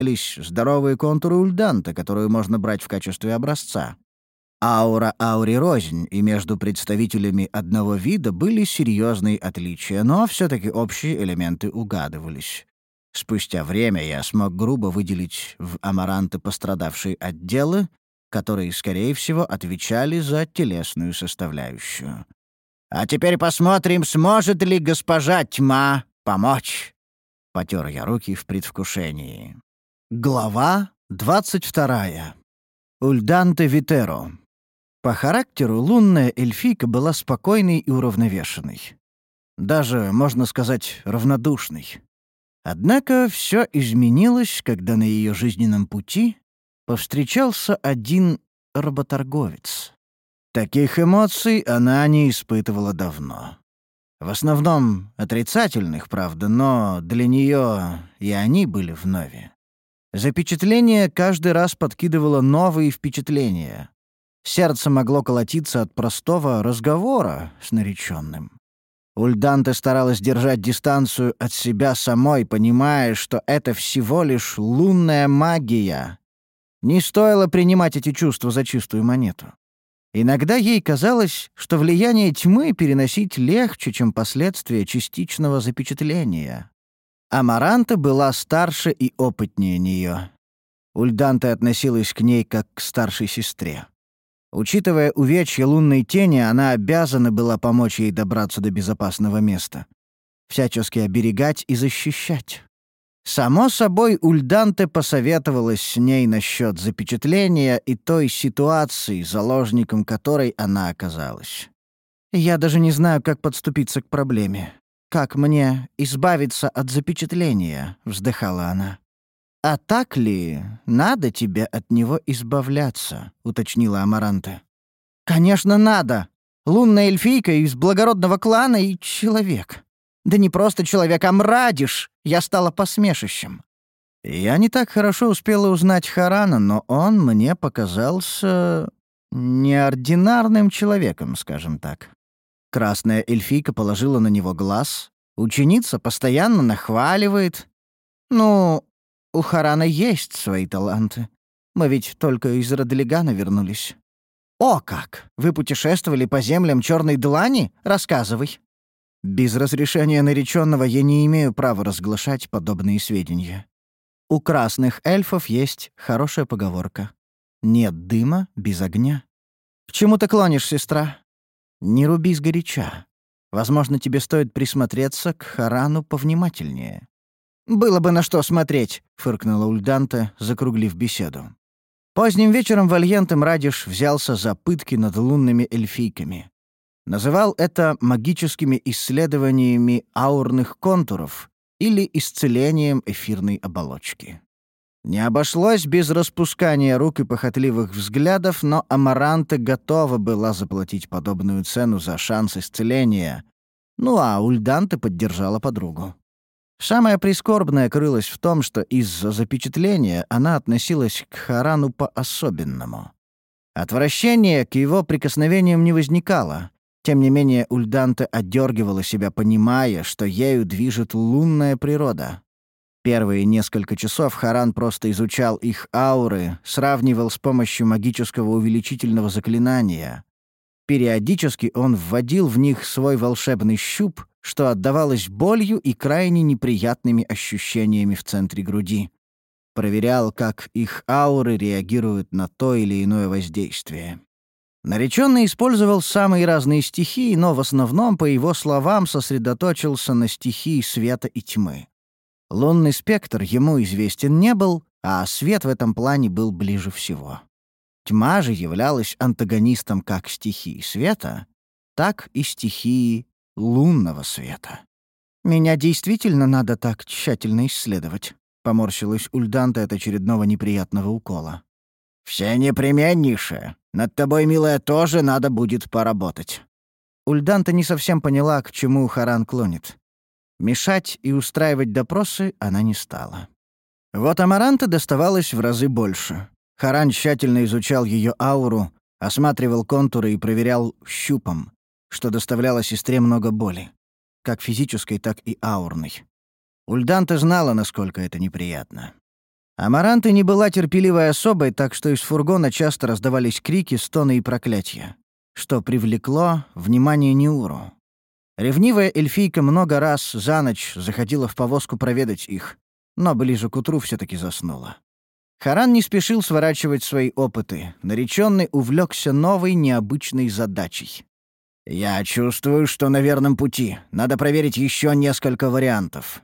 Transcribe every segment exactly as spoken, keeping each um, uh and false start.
нашлись здоровые контуры ульданта, которую можно брать в качестве образца. Аура ауре рознь, и между представителями одного вида были серьезные отличия, но все-таки общие элементы угадывались. Спустя время я смог грубо выделить в амаранты пострадавшие отделы, которые, скорее всего, отвечали за телесную составляющую. «А теперь посмотрим, сможет ли госпожа Тьма помочь?» Потер я руки в предвкушении. Глава двадцать вторая. Ульданте Витеро. По характеру лунная эльфийка была спокойной и уравновешенной. Даже, можно сказать, равнодушной. Однако все изменилось, когда на ее жизненном пути повстречался один работорговец. Таких эмоций она не испытывала давно. В основном отрицательных, правда, но для нее и они были вновь. Запечатление каждый раз подкидывало новые впечатления. Сердце могло колотиться от простого разговора с нареченным. Ульданте старалась держать дистанцию от себя самой, понимая, что это всего лишь лунная магия. Не стоило принимать эти чувства за чистую монету. Иногда ей казалось, что влияние тьмы переносить легче, чем последствия частичного запечатления. Амаранта была старше и опытнее нее. Ульданте относилась к ней как к старшей сестре. Учитывая увечья лунной тени, она обязана была помочь ей добраться до безопасного места. Всячески оберегать и защищать. Само собой, Ульданте посоветовалась с ней насчет запечатления и той ситуации, заложником которой она оказалась. «Я даже не знаю, как подступиться к проблеме. Как мне избавиться от запечатления?» — вздыхала она. «А так ли надо тебе от него избавляться?» — уточнила Амаранте. «Конечно, надо. Лунная эльфийка из благородного клана и человек. Да не просто человек, а мрадиш. Я стала посмешищем». Я не так хорошо успела узнать Харана, но он мне показался неординарным человеком, скажем так. Красная эльфийка положила на него глаз. Ученица постоянно нахваливает. Ну, у Харана есть свои таланты. Мы ведь только из Родлигана вернулись. «О как! Вы путешествовали по землям Черной Длани? Рассказывай». Без разрешения нареченного я не имею права разглашать подобные сведения. У красных эльфов есть хорошая поговорка. «Нет дыма без огня». «К чему ты клонишь, сестра?» «Не руби сгоряча. Возможно, тебе стоит присмотреться к Харану повнимательнее». «Было бы на что смотреть», — фыркнула Ульданте, закруглив беседу. Поздним вечером Вальенте Мрадиш взялся за пытки над лунными эльфийками. Называл это магическими исследованиями аурных контуров или исцелением эфирной оболочки. Не обошлось без распускания рук и похотливых взглядов, но Амаранте готова была заплатить подобную цену за шанс исцеления. Ну а Ульданте поддержала подругу. Самое прискорбное крылось в том, что из-за запечатления она относилась к Харану по-особенному. Отвращение к его прикосновениям не возникало. Тем не менее, Ульданте отдергивала себя, понимая, что ею движет лунная природа. Первые несколько часов Харан просто изучал их ауры, сравнивал с помощью магического увеличительного заклинания. Периодически он вводил в них свой волшебный щуп, что отдавалось болью и крайне неприятными ощущениями в центре груди. Проверял, как их ауры реагируют на то или иное воздействие. Нареченный использовал самые разные стихии, но в основном, по его словам, сосредоточился на стихии света и тьмы. Лунный спектр ему известен не был, а свет в этом плане был ближе всего. Тьма же являлась антагонистом как стихии света, так и стихии лунного света. «Меня действительно надо так тщательно исследовать», — поморщилась Ульданте от очередного неприятного укола. «Все непременнейшее. Над тобой, милая, тоже надо будет поработать». Ульданте не совсем поняла, к чему Харан клонит. Мешать и устраивать допросы она не стала. Вот Амаранте доставалось в разы больше. Харан тщательно изучал ее ауру, осматривал контуры и проверял щупом, что доставляло сестре много боли, как физической, так и аурной. Ульданте знала, насколько это неприятно. Амаранта не была терпеливой особой, так что из фургона часто раздавались крики, стоны и проклятия, что привлекло внимание Неуру. Ревнивая эльфийка много раз за ночь заходила в повозку проведать их, но ближе к утру все таки заснула. Харан не спешил сворачивать свои опыты. Нареченный увлекся новой необычной задачей. «Я чувствую, что на верном пути. Надо проверить еще несколько вариантов».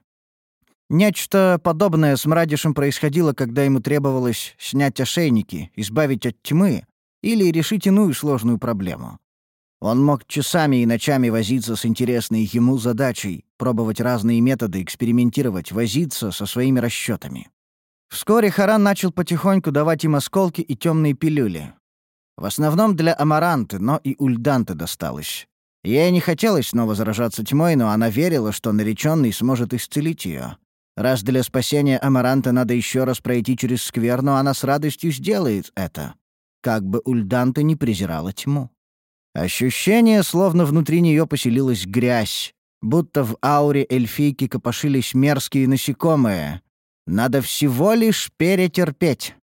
Нечто подобное с Мрадишем происходило, когда ему требовалось снять ошейники, избавить от тьмы или решить иную сложную проблему. Он мог часами и ночами возиться с интересной ему задачей, пробовать разные методы, экспериментировать, возиться со своими расчетами. Вскоре Харан начал потихоньку давать им осколки и темные пилюли. В основном для Амаранты, но и Ульданте досталось. Ей не хотелось снова заражаться тьмой, но она верила, что нареченный сможет исцелить ее. Раз для спасения Амаранты надо еще раз пройти через скверну, она с радостью сделает это. Как бы Ульданте не презирала тьму. Ощущение, словно внутри нее поселилась грязь, будто в ауре эльфийки копошились мерзкие насекомые. Надо всего лишь перетерпеть.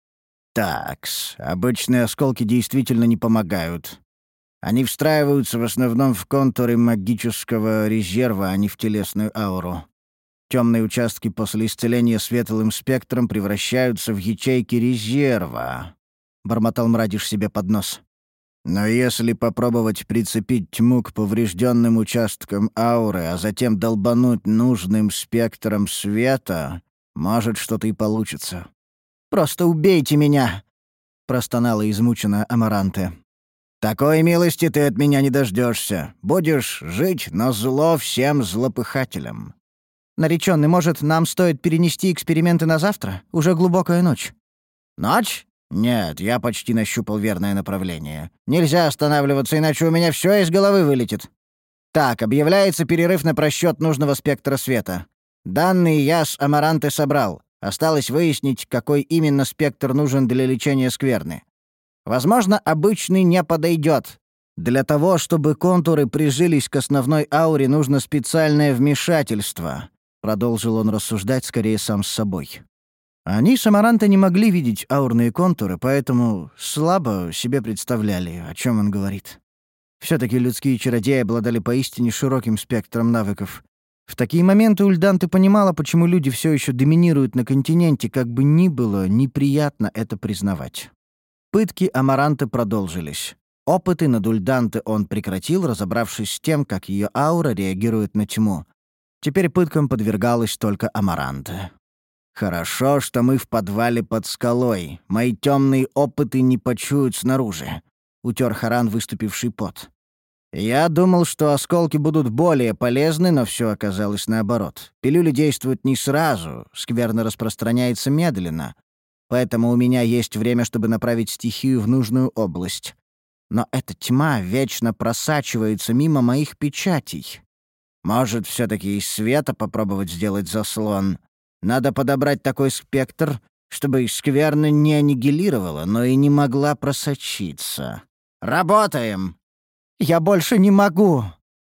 Такс, обычные осколки действительно не помогают. Они встраиваются в основном в контуры магического резерва, а не в телесную ауру. Темные участки после исцеления светлым спектром превращаются в ячейки резерва. Бормотал Мрадиш себе под нос. Но если попробовать прицепить тьму к поврежденным участкам ауры, а затем долбануть нужным спектром света, может, что-то и получится. «Просто убейте меня!» — простонала измученная Амаранте. «Такой милости ты от меня не дождешься. Будешь жить на зло всем злопыхателям». «Нареченный, может, нам стоит перенести эксперименты на завтра? Уже глубокая ночь». «Ночь? Нет, я почти нащупал верное направление. Нельзя останавливаться, иначе у меня все из головы вылетит. Так, объявляется перерыв на просчет нужного спектра света. Данные я с Амаранты собрал. Осталось выяснить, какой именно спектр нужен для лечения скверны. Возможно, обычный не подойдет. Для того, чтобы контуры прижились к основной ауре, нужно специальное вмешательство», — продолжил он рассуждать скорее сам с собой. Они с Амарантой не могли видеть аурные контуры, поэтому слабо себе представляли, о чем он говорит. Все-таки людские чародеи обладали поистине широким спектром навыков. В такие моменты Ульданте понимала, почему люди все еще доминируют на континенте, как бы ни было неприятно это признавать. Пытки Амаранты продолжились. Опыты над Ульданте он прекратил, разобравшись с тем, как ее аура реагирует на тьму. Теперь пыткам подвергалась только Амаранта. «Хорошо, что мы в подвале под скалой. Мои темные опыты не почуют снаружи», — утер Харан выступивший пот. «Я думал, что осколки будут более полезны, но все оказалось наоборот. Пилюли действуют не сразу, скверно распространяется медленно, поэтому у меня есть время, чтобы направить стихию в нужную область. Но эта тьма вечно просачивается мимо моих печатей. Может, все-таки из света попробовать сделать заслон? Надо подобрать такой спектр, чтобы скверно не аннигилировала, но и не могла просочиться. Работаем!» «Я больше не могу!»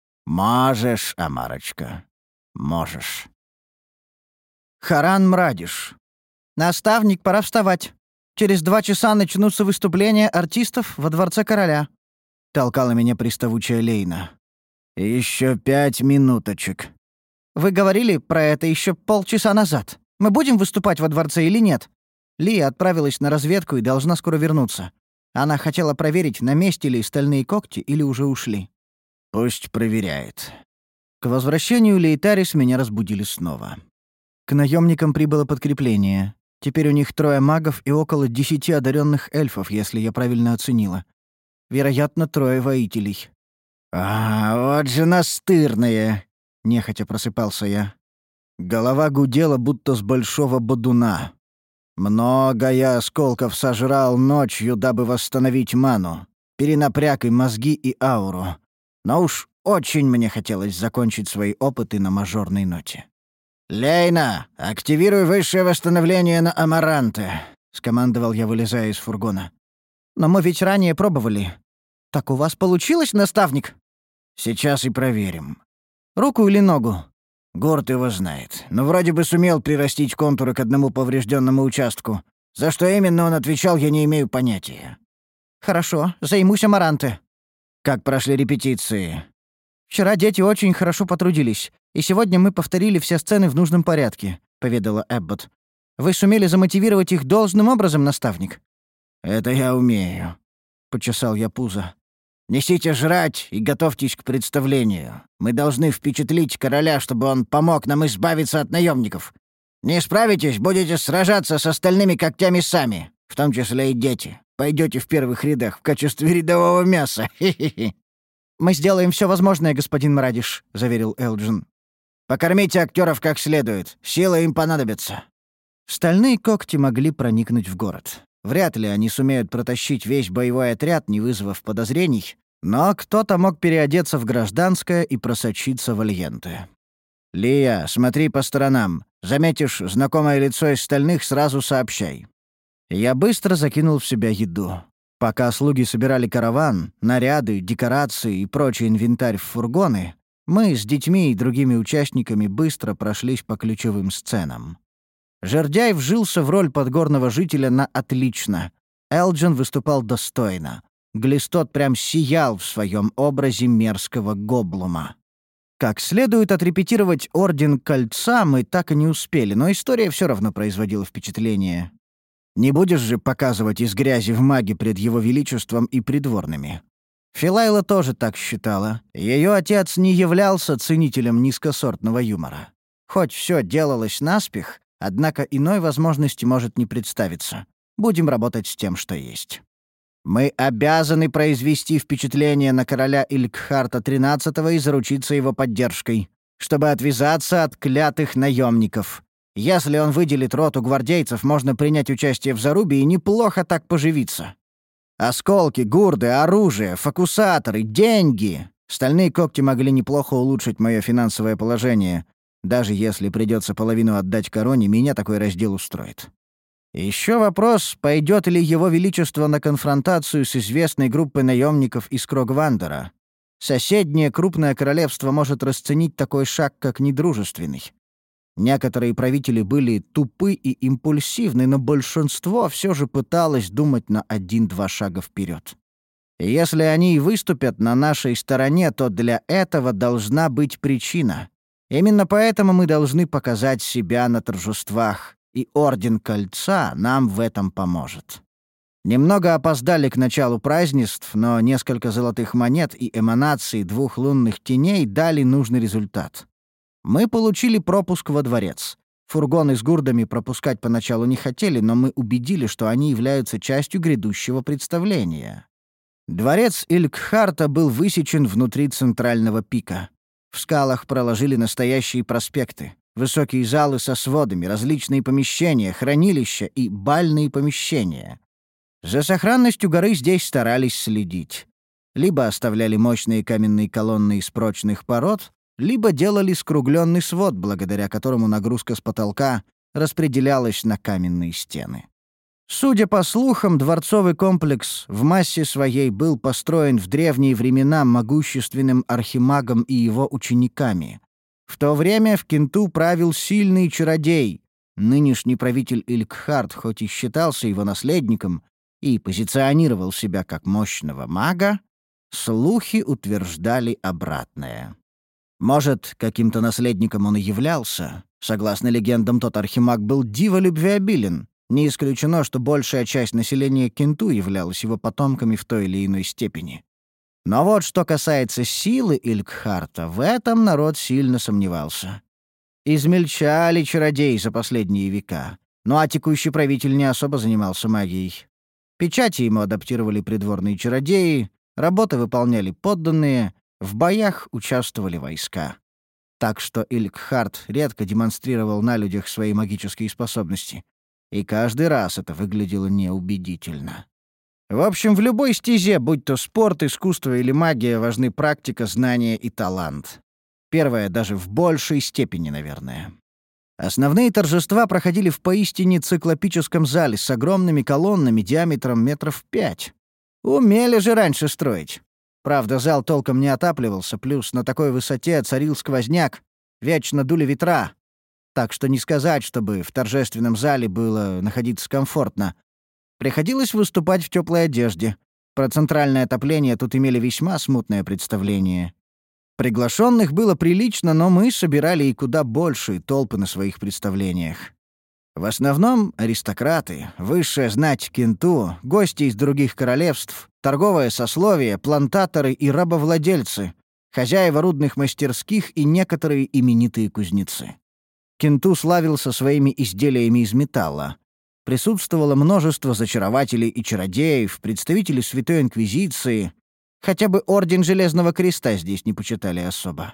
«Можешь, Амарочка, можешь». Харан Мрадиш. «Наставник, пора вставать. Через два часа начнутся выступления артистов во Дворце Короля», — толкала меня приставучая Лейна. «Еще пять минуточек». «Вы говорили про это еще полчаса назад. Мы будем выступать во дворце или нет?» Лия отправилась на разведку и должна скоро вернуться. Она хотела проверить, на месте ли стальные когти или уже ушли. «Пусть проверяет». К возвращению Лейтарис меня разбудили снова. К наемникам прибыло подкрепление. Теперь у них трое магов и около десяти одаренных эльфов, если я правильно оценила. Вероятно, трое воителей. «А, вот же настырные!» — нехотя просыпался я. Голова гудела, будто с большого бодуна. Много я осколков сожрал ночью, дабы восстановить ману. Перенапряг и мозги, и ауру. Но уж очень мне хотелось закончить свои опыты на мажорной ноте. «Лейна, активируй высшее восстановление на Амаранте», — скомандовал я, вылезая из фургона. «Но мы ведь ранее пробовали. Так у вас получилось, наставник?» «Сейчас и проверим». «Руку или ногу?» Гурт его знает. Но вроде бы сумел прирастить контуры к одному поврежденному участку. За что именно он отвечал, я не имею понятия. Хорошо, займусь Амаранте. Как прошли репетиции? Вчера дети очень хорошо потрудились, и сегодня мы повторили все сцены в нужном порядке, поведала Эбботт. Вы сумели замотивировать их должным образом, наставник? Это я умею, почесал я пузо. Несите жрать и готовьтесь к представлению. Мы должны впечатлить короля, чтобы он помог нам избавиться от наемников. Не справитесь, будете сражаться с остальными когтями сами, в том числе и дети. Пойдете в первых рядах в качестве рядового мяса. Хе-хе-хе. Мы сделаем все возможное, господин Мрадиш, заверил Элджин. Покормите актеров как следует. Силы им понадобятся. Стальные когти могли проникнуть в город. Вряд ли они сумеют протащить весь боевой отряд, не вызвав подозрений, но кто-то мог переодеться в гражданское и просочиться в альенты. «Лия, смотри по сторонам. Заметишь знакомое лицо из стальных, сразу сообщай». Я быстро закинул в себя еду. Пока слуги собирали караван, наряды, декорации и прочий инвентарь в фургоны, мы с детьми и другими участниками быстро прошлись по ключевым сценам. Жердяй вжился в роль подгорного жителя на отлично. Элджин выступал достойно. Глистот прям сиял в своем образе мерзкого гоблума. Как следует отрепетировать Орден Кольца мы так и не успели, но история все равно производила впечатление. Не будешь же показывать из грязи в маге пред его величеством и придворными. Филайла тоже так считала. Ее отец не являлся ценителем низкосортного юмора. Хоть все делалось наспех, однако иной возможности может не представиться. Будем работать с тем, что есть. Мы обязаны произвести впечатление на короля Илькхарта тринадцатого и заручиться его поддержкой, чтобы отвязаться от клятых наемников. Если он выделит роту гвардейцев, можно принять участие в зарубе и неплохо так поживиться. Осколки, гурды, оружие, фокусаторы, деньги. Стальные когти могли неплохо улучшить мое финансовое положение. Даже если придется половину отдать короне, меня такой раздел устроит. Еще вопрос, пойдет ли его величество на конфронтацию с известной группой наемников из Крогвандера. Соседнее крупное королевство может расценить такой шаг как недружественный. Некоторые правители были тупы и импульсивны, но большинство все же пыталось думать на один-два шага вперед. И если они и выступят на нашей стороне, то для этого должна быть причина. Именно поэтому мы должны показать себя на торжествах, и Орден Кольца нам в этом поможет. Немного опоздали к началу празднеств, но несколько золотых монет и эманации двух лунных теней дали нужный результат. Мы получили пропуск во дворец. Фургоны с гурдами пропускать поначалу не хотели, но мы убедили, что они являются частью грядущего представления. Дворец Илькхарта был высечен внутри центрального пика. В скалах проложили настоящие проспекты, высокие залы со сводами, различные помещения, хранилища и бальные помещения. За сохранностью горы здесь старались следить. Либо оставляли мощные каменные колонны из прочных пород, либо делали скругленный свод, благодаря которому нагрузка с потолка распределялась на каменные стены. Судя по слухам, дворцовый комплекс в массе своей был построен в древние времена могущественным архимагом и его учениками. В то время в Кенту правил сильный чародей. Нынешний правитель Илькхарт, хоть и считался его наследником и позиционировал себя как мощного мага, слухи утверждали обратное. Может, каким-то наследником он и являлся. Согласно легендам, тот архимаг был диво любвеобилен. Не исключено, что большая часть населения Кенту являлась его потомками в той или иной степени. Но вот что касается силы Илькхарта, в этом народ сильно сомневался. Измельчали чародеи за последние века, ну а текущий правитель не особо занимался магией. Печати ему адаптировали придворные чародеи, работы выполняли подданные, в боях участвовали войска. Так что Илькхарт редко демонстрировал на людях свои магические способности. И каждый раз это выглядело неубедительно. В общем, в любой стезе, будь то спорт, искусство или магия, важны практика, знания и талант. Первое даже в большей степени, наверное. Основные торжества проходили в поистине циклопическом зале с огромными колоннами диаметром метров пять. Умели же раньше строить. Правда, зал толком не отапливался, плюс на такой высоте царил сквозняк. Вечно дули ветра, так что не сказать, чтобы в торжественном зале было находиться комфортно. Приходилось выступать в теплой одежде. Про центральное отопление тут имели весьма смутное представление. Приглашенных было прилично, но мы собирали и куда большие толпы на своих представлениях. В основном аристократы, высшая знать Кенту, гости из других королевств, торговое сословие, плантаторы и рабовладельцы, хозяева рудных мастерских и некоторые именитые кузнецы. Кенту славился своими изделиями из металла. Присутствовало множество зачарователей и чародеев, представителей Святой Инквизиции. Хотя бы Орден Железного Креста здесь не почитали особо.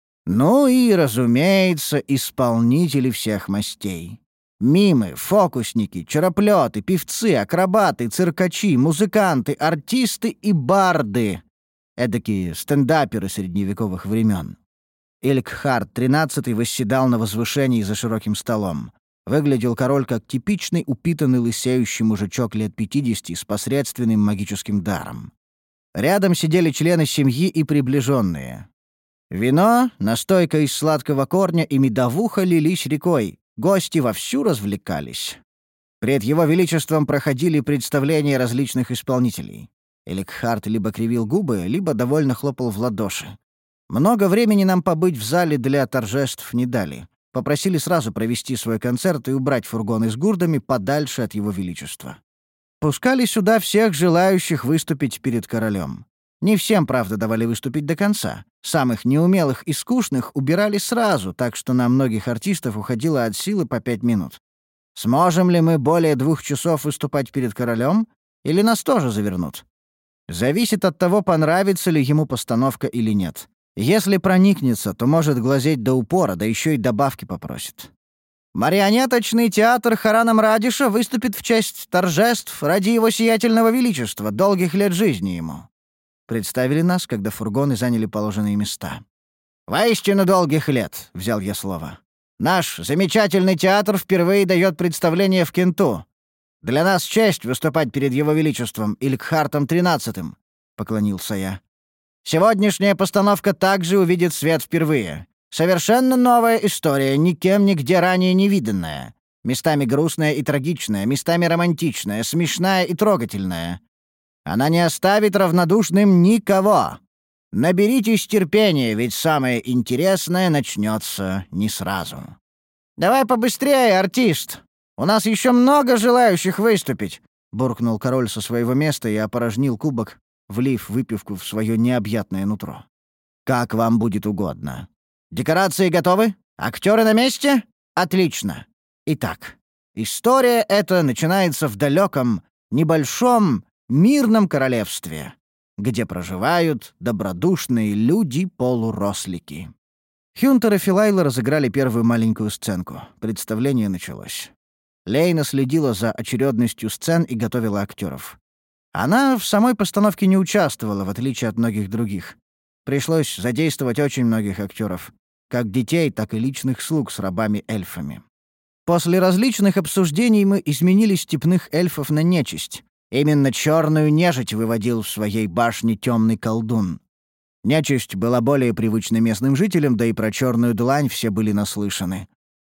Ну и, разумеется, исполнители всех мастей. Мимы, фокусники, чароплёты, певцы, акробаты, циркачи, музыканты, артисты и барды. Эдакие стендаперы средневековых времен. Элькхард тринадцатый восседал на возвышении за широким столом. Выглядел король как типичный упитанный лысеющий мужичок лет пятидесяти с посредственным магическим даром. Рядом сидели члены семьи и приближенные. Вино, настойка из сладкого корня и медовуха лились рекой. Гости вовсю развлекались. Пред его величеством проходили представления различных исполнителей. Эликхард либо кривил губы, либо довольно хлопал в ладоши. Много времени нам побыть в зале для торжеств не дали. Попросили сразу провести свой концерт и убрать фургоны с гурдами подальше от его величества. Пускали сюда всех желающих выступить перед королем. Не всем, правда, давали выступить до конца. Самых неумелых и скучных убирали сразу, так что на многих артистов уходило от силы по пять минут. Сможем ли мы более двух часов выступать перед королем? Или нас тоже завернут? Зависит от того, понравится ли ему постановка или нет. Если проникнется, то может глазеть до упора, да еще и добавки попросит. Марионеточный театр Хараном Радиша выступит в честь торжеств ради его сиятельного величества, долгих лет жизни ему. Представили нас, когда фургоны заняли положенные места. «Воистину долгих лет», — взял я слово. «Наш замечательный театр впервые дает представление в Кенту. Для нас честь выступать перед его величеством Илькхартом тринадцатым», — поклонился я. «Сегодняшняя постановка также увидит свет впервые. Совершенно новая история, никем нигде ранее не виданная. Местами грустная и трагичная, местами романтичная, смешная и трогательная. Она не оставит равнодушным никого. Наберитесь терпения, ведь самое интересное начнется не сразу». «Давай побыстрее, артист! У нас еще много желающих выступить!» — буркнул король со своего места и опорожнил кубок, влив выпивку в свое необъятное нутро. «Как вам будет угодно. Декорации готовы? Актеры на месте? Отлично. Итак, история эта начинается в далеком, небольшом, мирном королевстве, где проживают добродушные люди-полурослики». Хюнтер и Филайла разыграли первую маленькую сценку. Представление началось. Лейна следила за очередностью сцен и готовила актеров. Она в самой постановке не участвовала, в отличие от многих других. Пришлось задействовать очень многих актеров, как детей, так и личных слуг с рабами-эльфами. После различных обсуждений мы изменили степных эльфов на нечисть. Именно черную нежить выводил в своей башне темный колдун. Нечисть была более привычна местным жителям, да и про черную длань все были наслышаны.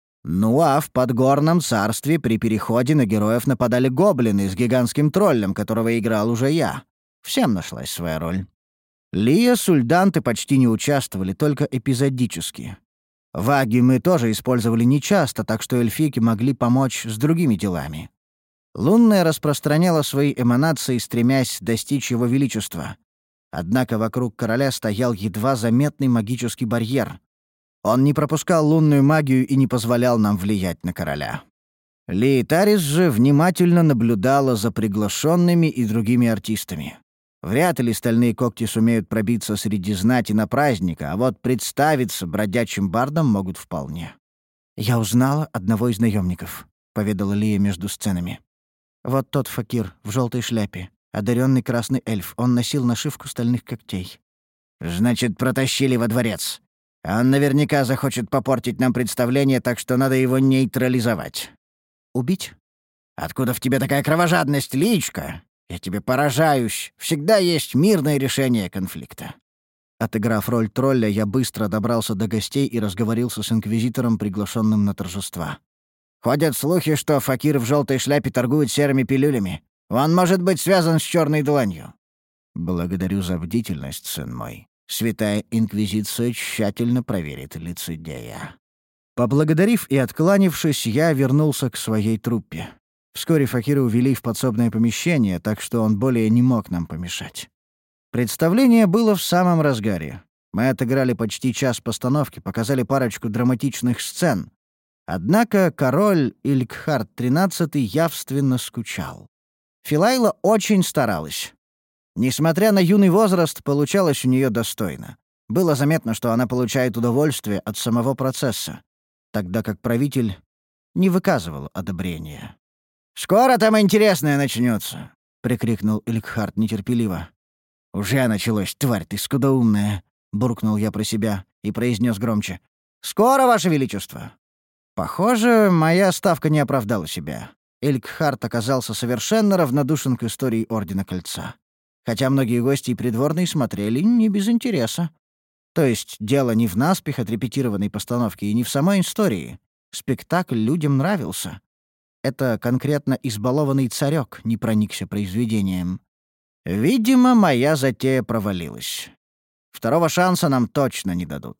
Ну а в Подгорном царстве при переходе на героев нападали гоблины с гигантским троллем, которого играл уже я. Всем нашлась своя роль. Лия с Ульданты почти не участвовали, только эпизодически. Ваги мы тоже использовали нечасто, так что эльфийки могли помочь с другими делами. Лунная распространяла свои эманации, стремясь достичь его величества. Однако вокруг короля стоял едва заметный магический барьер. Он не пропускал лунную магию и не позволял нам влиять на короля. Лиетарис же внимательно наблюдала за приглашенными и другими артистами. Вряд ли стальные когти сумеют пробиться среди знати на праздника, а вот представиться бродячим бардом могут вполне. «Я узнала одного из наемников», — поведала Лия между сценами. «Вот тот факир в желтой шляпе, одаренный красный эльф, он носил нашивку стальных когтей». «Значит, протащили во дворец. Он наверняка захочет попортить нам представление, так что надо его нейтрализовать». «Убить?» «Откуда в тебе такая кровожадность, Личка? Я тебе поражаюсь. Всегда есть мирное решение конфликта». Отыграв роль тролля, я быстро добрался до гостей и разговорился с инквизитором, приглашенным на торжества. «Ходят слухи, что факир в желтой шляпе торгует серыми пилюлями. Он может быть связан с черной дланью». «Благодарю за бдительность, сын мой. Святая Инквизиция тщательно проверит лицедея». Поблагодарив и откланившись, я вернулся к своей труппе. Вскоре факира увели в подсобное помещение, так что он более не мог нам помешать. Представление было в самом разгаре. Мы отыграли почти час постановки, показали парочку драматичных сцен. Однако король Илькхард тринадцатый явственно скучал. Филайла очень старалась. Несмотря на юный возраст, получалось у нее достойно. Было заметно, что она получает удовольствие от самого процесса, тогда как правитель не выказывал одобрения. «Скоро там интересное начнется!» — прикрикнул Илькхард нетерпеливо. «Уже началось, тварь ты скудоумная!» — буркнул я про себя и произнес громче. «Скоро, Ваше Величество!» Похоже, моя ставка не оправдала себя. Илькхард оказался совершенно равнодушен к истории Ордена Кольца. Хотя многие гости и придворные смотрели не без интереса. То есть дело не в наспех отрепетированной постановке и не в самой истории. Спектакль людям нравился. Это конкретно избалованный царек не проникся произведением. Видимо, моя затея провалилась. Второго шанса нам точно не дадут.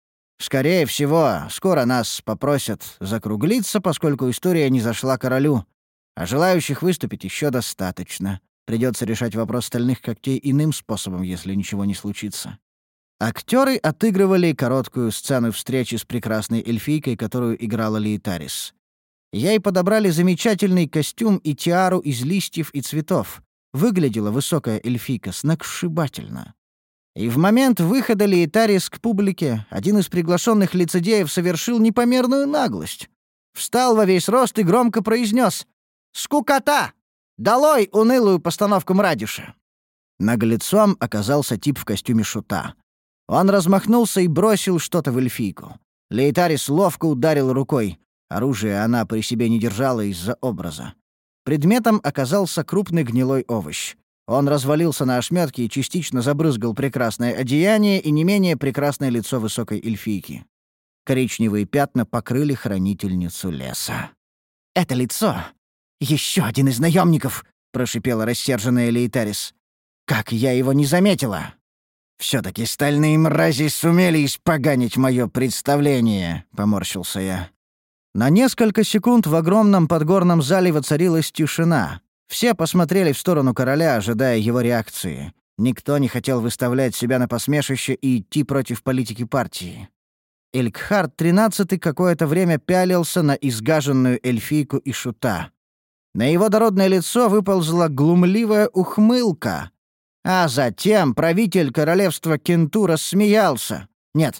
Скорее всего, скоро нас попросят закруглиться, поскольку история не зашла королю, а желающих выступить еще достаточно. Придется решать вопрос стальных когтей иным способом, если ничего не случится. Актеры отыгрывали короткую сцену встречи с прекрасной эльфийкой, которую играла Лейтарис. Ей подобрали замечательный костюм и тиару из листьев и цветов. Выглядела высокая эльфийка сногсшибательно. И в момент выхода Лейтарис к публике один из приглашенных лицедеев совершил непомерную наглость. Встал во весь рост и громко произнес: «Скукота! Долой унылую постановку Мрадиша!» Наглецом оказался тип в костюме шута. Он размахнулся и бросил что-то в эльфийку. Лейтарис ловко ударил рукой. Оружие она при себе не держала из-за образа. Предметом оказался крупный гнилой овощ. Он развалился на ошметки и частично забрызгал прекрасное одеяние и не менее прекрасное лицо высокой эльфийки. Коричневые пятна покрыли хранительницу леса. «Это лицо! Еще один из наемников!» — прошипела рассерженная Лейтарис. «Как я его не заметила!» «Все-таки стальные мрази сумели испоганить мое представление», — поморщился я. На несколько секунд в огромном подгорном зале воцарилась тишина. Все посмотрели в сторону короля, ожидая его реакции. Никто не хотел выставлять себя на посмешище и идти против политики партии. Илькхард тринадцатый какое-то время пялился на изгаженную эльфийку и шута. На его дородное лицо выползла глумливая ухмылка. А затем правитель королевства Кенту рассмеялся. Нет,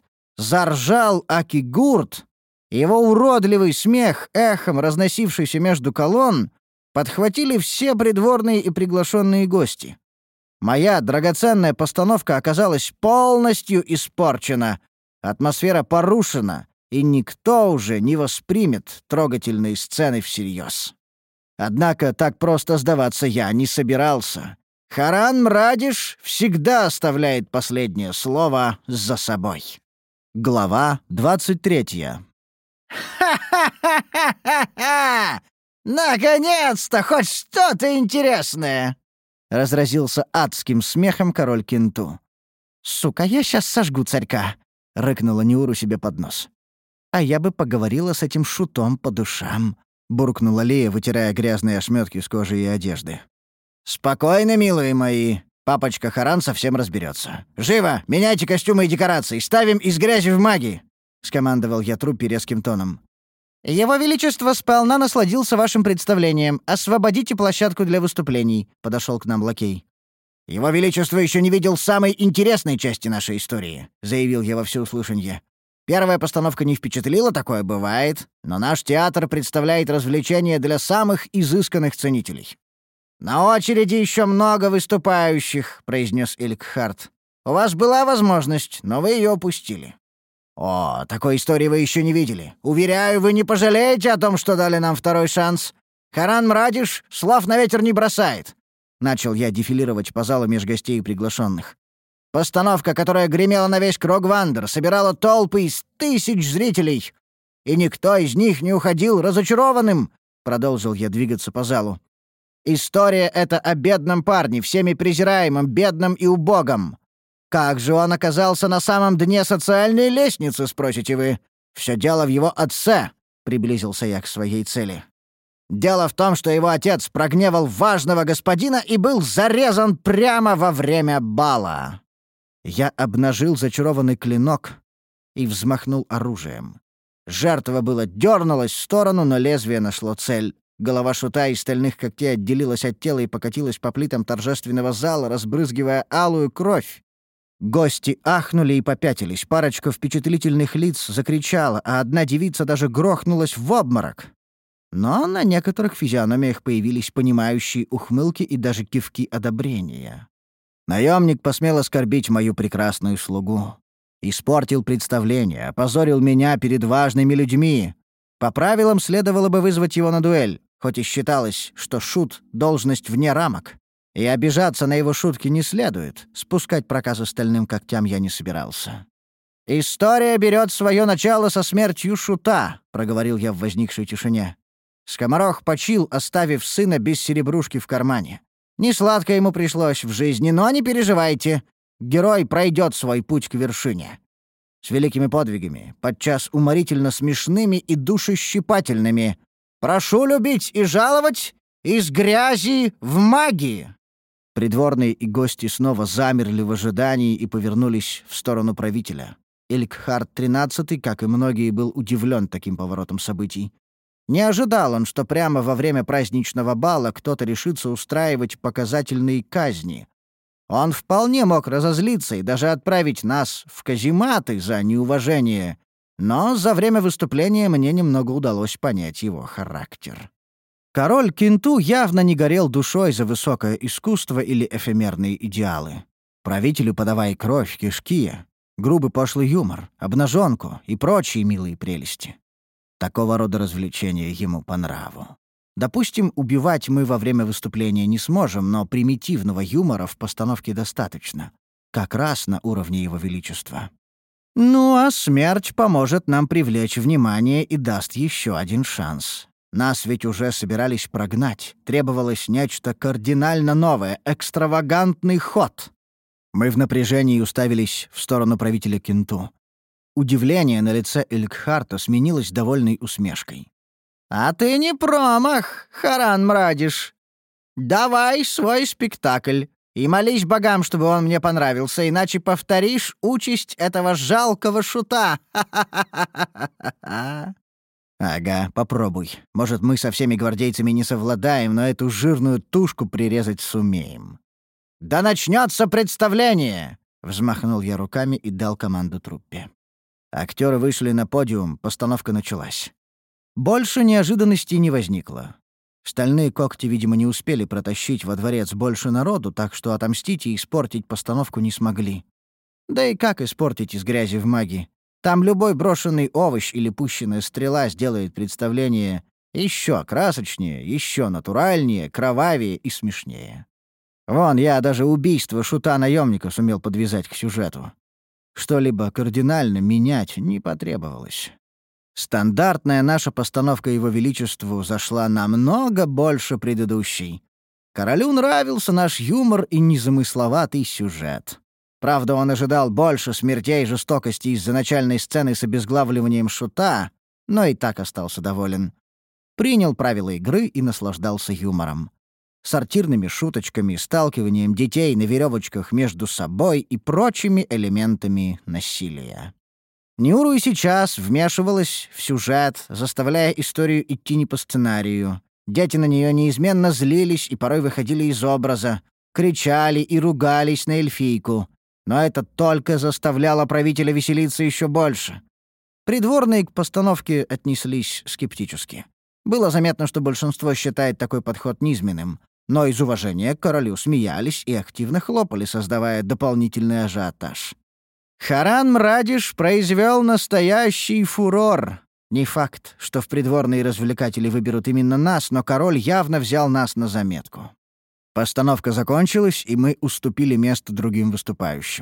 заржал Акигурт. Его уродливый смех, эхом разносившийся между колонн, подхватили все придворные и приглашенные гости. Моя драгоценная постановка оказалась полностью испорчена, атмосфера порушена, и никто уже не воспримет трогательные сцены всерьез. Однако так просто сдаваться я не собирался. Харан Мрадиш всегда оставляет последнее слово за собой. Глава двадцать третья. «Ха-ха-ха-ха-ха! Наконец-то хоть что-то интересное!» — разразился адским смехом король Кенту. «Сука, я сейчас сожгу царька!» — рыкнула Неуру себе под нос. «А я бы поговорила с этим шутом по душам», — буркнула Лея, вытирая грязные ошметки с кожи и одежды. «Спокойно, милые мои. Папочка Харан совсем разберется. Живо! Меняйте костюмы и декорации! Ставим из грязи в маги!» — скомандовал я труппе резким тоном. «Его Величество сполна насладился вашим представлением. Освободите площадку для выступлений», — подошел к нам лакей. «Его Величество еще не видел самой интересной части нашей истории», — заявил я во всеуслышанье. «Первая постановка не впечатлила, такое бывает, но наш театр представляет развлечения для самых изысканных ценителей». «На очереди еще много выступающих», — произнес Илькхард. «У вас была возможность, но вы ее упустили». «О, такой истории вы еще не видели. Уверяю, вы не пожалеете о том, что дали нам второй шанс. Харан Мрадиш слов на ветер не бросает». Начал я дефилировать по залу меж гостей и приглашенных. Постановка, которая гремела на весь Крогвандер, собирала толпы из тысяч зрителей. И никто из них не уходил разочарованным, — продолжил я двигаться по залу. История эта о бедном парне, всеми презираемом, бедном и убогом. Как же он оказался на самом дне социальной лестницы, спросите вы? Все дело в его отце, — приблизился я к своей цели. Дело в том, что его отец прогневал важного господина и был зарезан прямо во время бала. Я обнажил зачарованный клинок и взмахнул оружием. Жертва было дернулась в сторону, но лезвие нашло цель. Голова шута из стальных когтей отделилась от тела и покатилась по плитам торжественного зала, разбрызгивая алую кровь. Гости ахнули и попятились. Парочка впечатлительных лиц закричала, а одна девица даже грохнулась в обморок. Но на некоторых физиономиях появились понимающие ухмылки и даже кивки одобрения. Наемник посмел оскорбить мою прекрасную слугу. Испортил представление, опозорил меня перед важными людьми. По правилам следовало бы вызвать его на дуэль, хоть и считалось, что шут — должность вне рамок. И обижаться на его шутки не следует. Спускать проказы стальным когтям я не собирался. «История берет свое начало со смертью шута», — проговорил я в возникшей тишине. Скоморох почил, оставив сына без серебрушки в кармане. Несладко ему пришлось в жизни, но не переживайте. Герой пройдет свой путь к вершине. С великими подвигами, подчас уморительно смешными и душещипательными. Прошу любить и жаловать из грязи в магии. Придворные и гости снова замерли в ожидании и повернулись в сторону правителя. Элькхард тринадцатый, как и многие, был удивлен таким поворотом событий. Не ожидал он, что прямо во время праздничного бала кто-то решится устраивать показательные казни. Он вполне мог разозлиться и даже отправить нас в казематы за неуважение, но за время выступления мне немного удалось понять его характер. Король Кинту явно не горел душой за высокое искусство или эфемерные идеалы. Правителю подавай кровь, кишки, грубый пошлый юмор, обнаженку и прочие милые прелести. Такого рода развлечения ему по нраву. Допустим, убивать мы во время выступления не сможем, но примитивного юмора в постановке достаточно. Как раз на уровне его величества. Ну а смерть поможет нам привлечь внимание и даст еще один шанс. Нас ведь уже собирались прогнать. Требовалось нечто кардинально новое, экстравагантный ход. Мы в напряжении уставились в сторону правителя Кинту. Удивление на лице Элькхарта сменилось довольной усмешкой. «А ты не промах, Харан Мрадиш. Давай свой спектакль и молись богам, чтобы он мне понравился, иначе повторишь участь этого жалкого шута. Ха-ха-ха-ха-ха-ха». «Ага, попробуй. Может, мы со всеми гвардейцами не совладаем, но эту жирную тушку прирезать сумеем». «Да начнется представление!» — взмахнул я руками и дал команду труппе. Актеры вышли на подиум, постановка началась. Больше неожиданностей не возникло. Стальные когти, видимо, не успели протащить во дворец больше народу, так что отомстить и испортить постановку не смогли. Да и как испортить из грязи в маги? Там любой брошенный овощ или пущенная стрела сделает представление еще красочнее, еще натуральнее, кровавее и смешнее. Вон, я даже убийство шута-наемника сумел подвязать к сюжету. Что-либо кардинально менять не потребовалось. Стандартная наша постановка Его Величеству зашла намного больше предыдущей. Королю нравился наш юмор и незамысловатый сюжет. Правда, он ожидал больше смертей и жестокости из-за начальной сцены с обезглавливанием шута, но и так остался доволен. Принял правила игры и наслаждался юмором. Сортирными шуточками, сталкиванием детей на веревочках между собой и прочими элементами насилия. Нюру и сейчас вмешивалась в сюжет, заставляя историю идти не по сценарию. Дети на нее неизменно злились и порой выходили из образа, кричали и ругались на эльфийку. Но это только заставляло правителя веселиться еще больше. Придворные к постановке отнеслись скептически. Было заметно, что большинство считает такой подход низменным, но из уважения к королю смеялись и активно хлопали, создавая дополнительный ажиотаж. Харан Мрадиш произвел настоящий фурор. Не факт, что в придворные развлекатели выберут именно нас, но король явно взял нас на заметку. Постановка закончилась, и мы уступили место другим выступающим.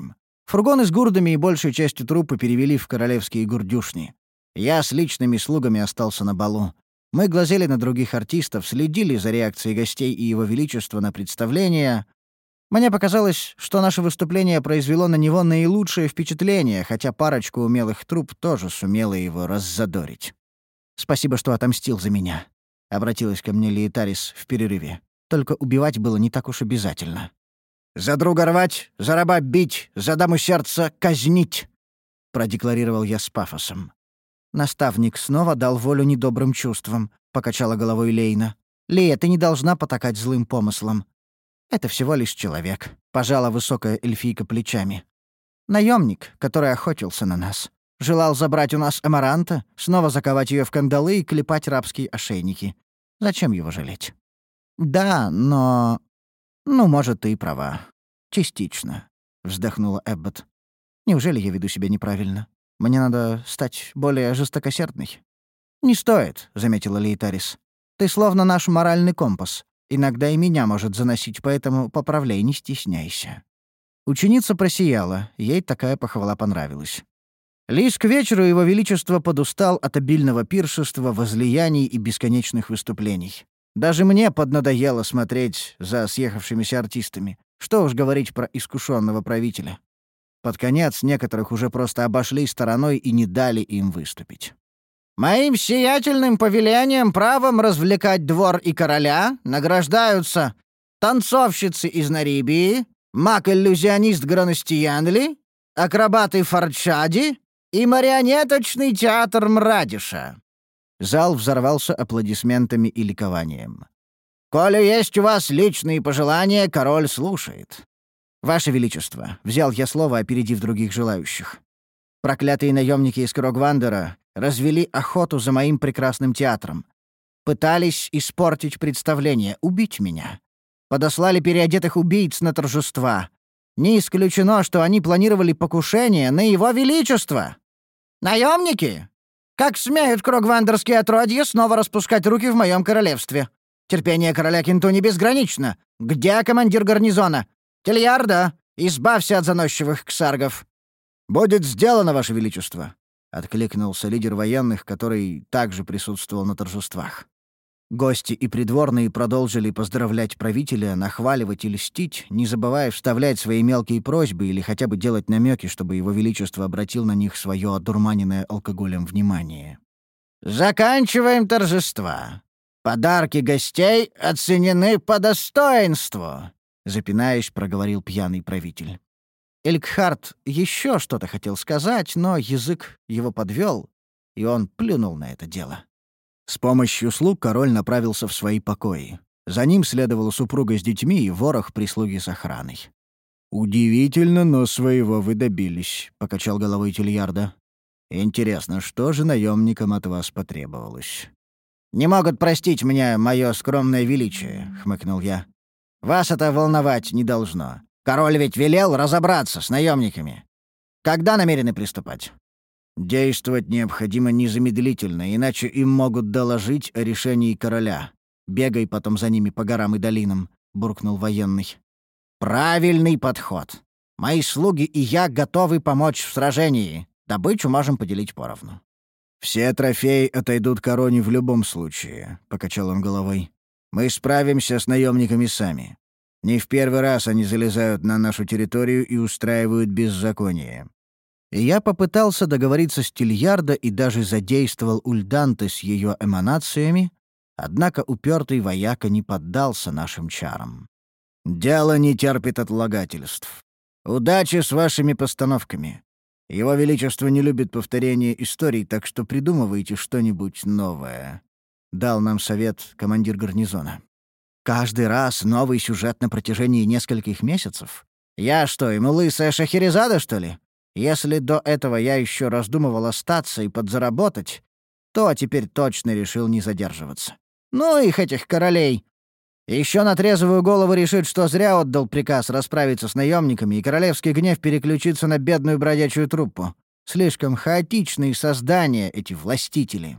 Фургоны с гурдами и большей частью трупы перевели в королевские гурдюшни. Я с личными слугами остался на балу. Мы глазели на других артистов, следили за реакцией гостей и его величества на представление. Мне показалось, что наше выступление произвело на него наилучшее впечатление, хотя парочка умелых труп тоже сумела его раззадорить. «Спасибо, что отомстил за меня», — обратилась ко мне Лейтарис в перерыве. «Только убивать было не так уж обязательно». «За друга рвать, за раба бить, за даму сердца казнить», — продекларировал я с пафосом. «Наставник снова дал волю недобрым чувствам», — покачала головой Лейна. «Лея, ты не должна потакать злым помыслам. Это всего лишь человек», — пожала высокая эльфийка плечами. «Наемник, который охотился на нас. Желал забрать у нас Амаранта, снова заковать ее в кандалы и клепать рабские ошейники. Зачем его жалеть?» «Да, но... ну, может, ты и права. Частично», — вздохнула Эббот. «Неужели я веду себя неправильно? Мне надо стать более жестокосердной». «Не стоит», — заметила Лейтарис. «Ты словно наш моральный компас. Иногда и меня может заносить, поэтому поправляй, не стесняйся». Ученица просияла, ей такая похвала понравилась. Лишь к вечеру его величество подустал от обильного пиршества, возлияний и бесконечных выступлений. Даже мне поднадоело смотреть за съехавшимися артистами. Что уж говорить про искушенного правителя. Под конец некоторых уже просто обошли стороной и не дали им выступить. «Моим сиятельным повелением правом развлекать двор и короля награждаются танцовщицы из Нарибии, маг-иллюзионист Граностиянли, акробаты Фарчади и марионеточный театр Мрадиша». Зал взорвался аплодисментами и ликованием. «Коли есть у вас личные пожелания, король слушает». «Ваше Величество», — взял я слово, опередив других желающих. «Проклятые наемники из Крогвандера развели охоту за моим прекрасным театром. Пытались испортить представление, убить меня. Подослали переодетых убийц на торжества. Не исключено, что они планировали покушение на его величество. Наемники? Как смеют крогвандерские отродья снова распускать руки в моем королевстве? Терпение короля Кинту не безгранично. Где командир гарнизона? Тельярда, избавься от заносчивых ксаргов». «Будет сделано, Ваше Величество», — откликнулся лидер военных, который также присутствовал на торжествах. Гости и придворные продолжили поздравлять правителя, нахваливать и льстить, не забывая вставлять свои мелкие просьбы или хотя бы делать намеки, чтобы его величество обратил на них свое одурманенное алкоголем внимание. «Заканчиваем торжества. Подарки гостей оценены по достоинству», — запинаясь, проговорил пьяный правитель. Элькхард еще что-то хотел сказать, но язык его подвел, и он плюнул на это дело. С помощью слуг король направился в свои покои. За ним следовала супруга с детьми и ворох прислуги с охраной. «Удивительно, но своего вы добились», — покачал головой Тельярда. «Интересно, что же наемникам от вас потребовалось?» «Не могут простить мне мое скромное величие», — хмыкнул я. «Вас это волновать не должно. Король ведь велел разобраться с наемниками. Когда намерены приступать?» «Действовать необходимо незамедлительно, иначе им могут доложить о решении короля. Бегай потом за ними по горам и долинам», — буркнул военный. «Правильный подход. Мои слуги и я готовы помочь в сражении. Добычу можем поделить поровну». «Все трофеи отойдут короне в любом случае», — покачал он головой. «Мы справимся с наемниками сами. Не в первый раз они залезают на нашу территорию и устраивают беззаконие». И я попытался договориться с Тельярда и даже задействовал Ульданте с ее эманациями, однако упертый вояка не поддался нашим чарам. «Дело не терпит отлагательств. Удачи с вашими постановками. Его Величество не любит повторения историй, так что придумывайте что-нибудь новое», — дал нам совет командир гарнизона. «Каждый раз новый сюжет на протяжении нескольких месяцев? Я что, ему лысая Шахерезада, что ли? Если до этого я еще раздумывал остаться и подзаработать, то теперь точно решил не задерживаться. Ну их, этих королей. Еще на трезвую голову решит, что зря отдал приказ расправиться с наемниками, и королевский гнев переключится на бедную бродячую труппу. Слишком хаотичные создания эти властители.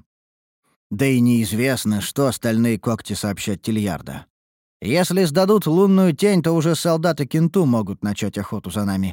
Да и неизвестно, что остальные когти сообщат Тельярда. Если сдадут лунную тень, то уже солдаты Кинту могут начать охоту за нами.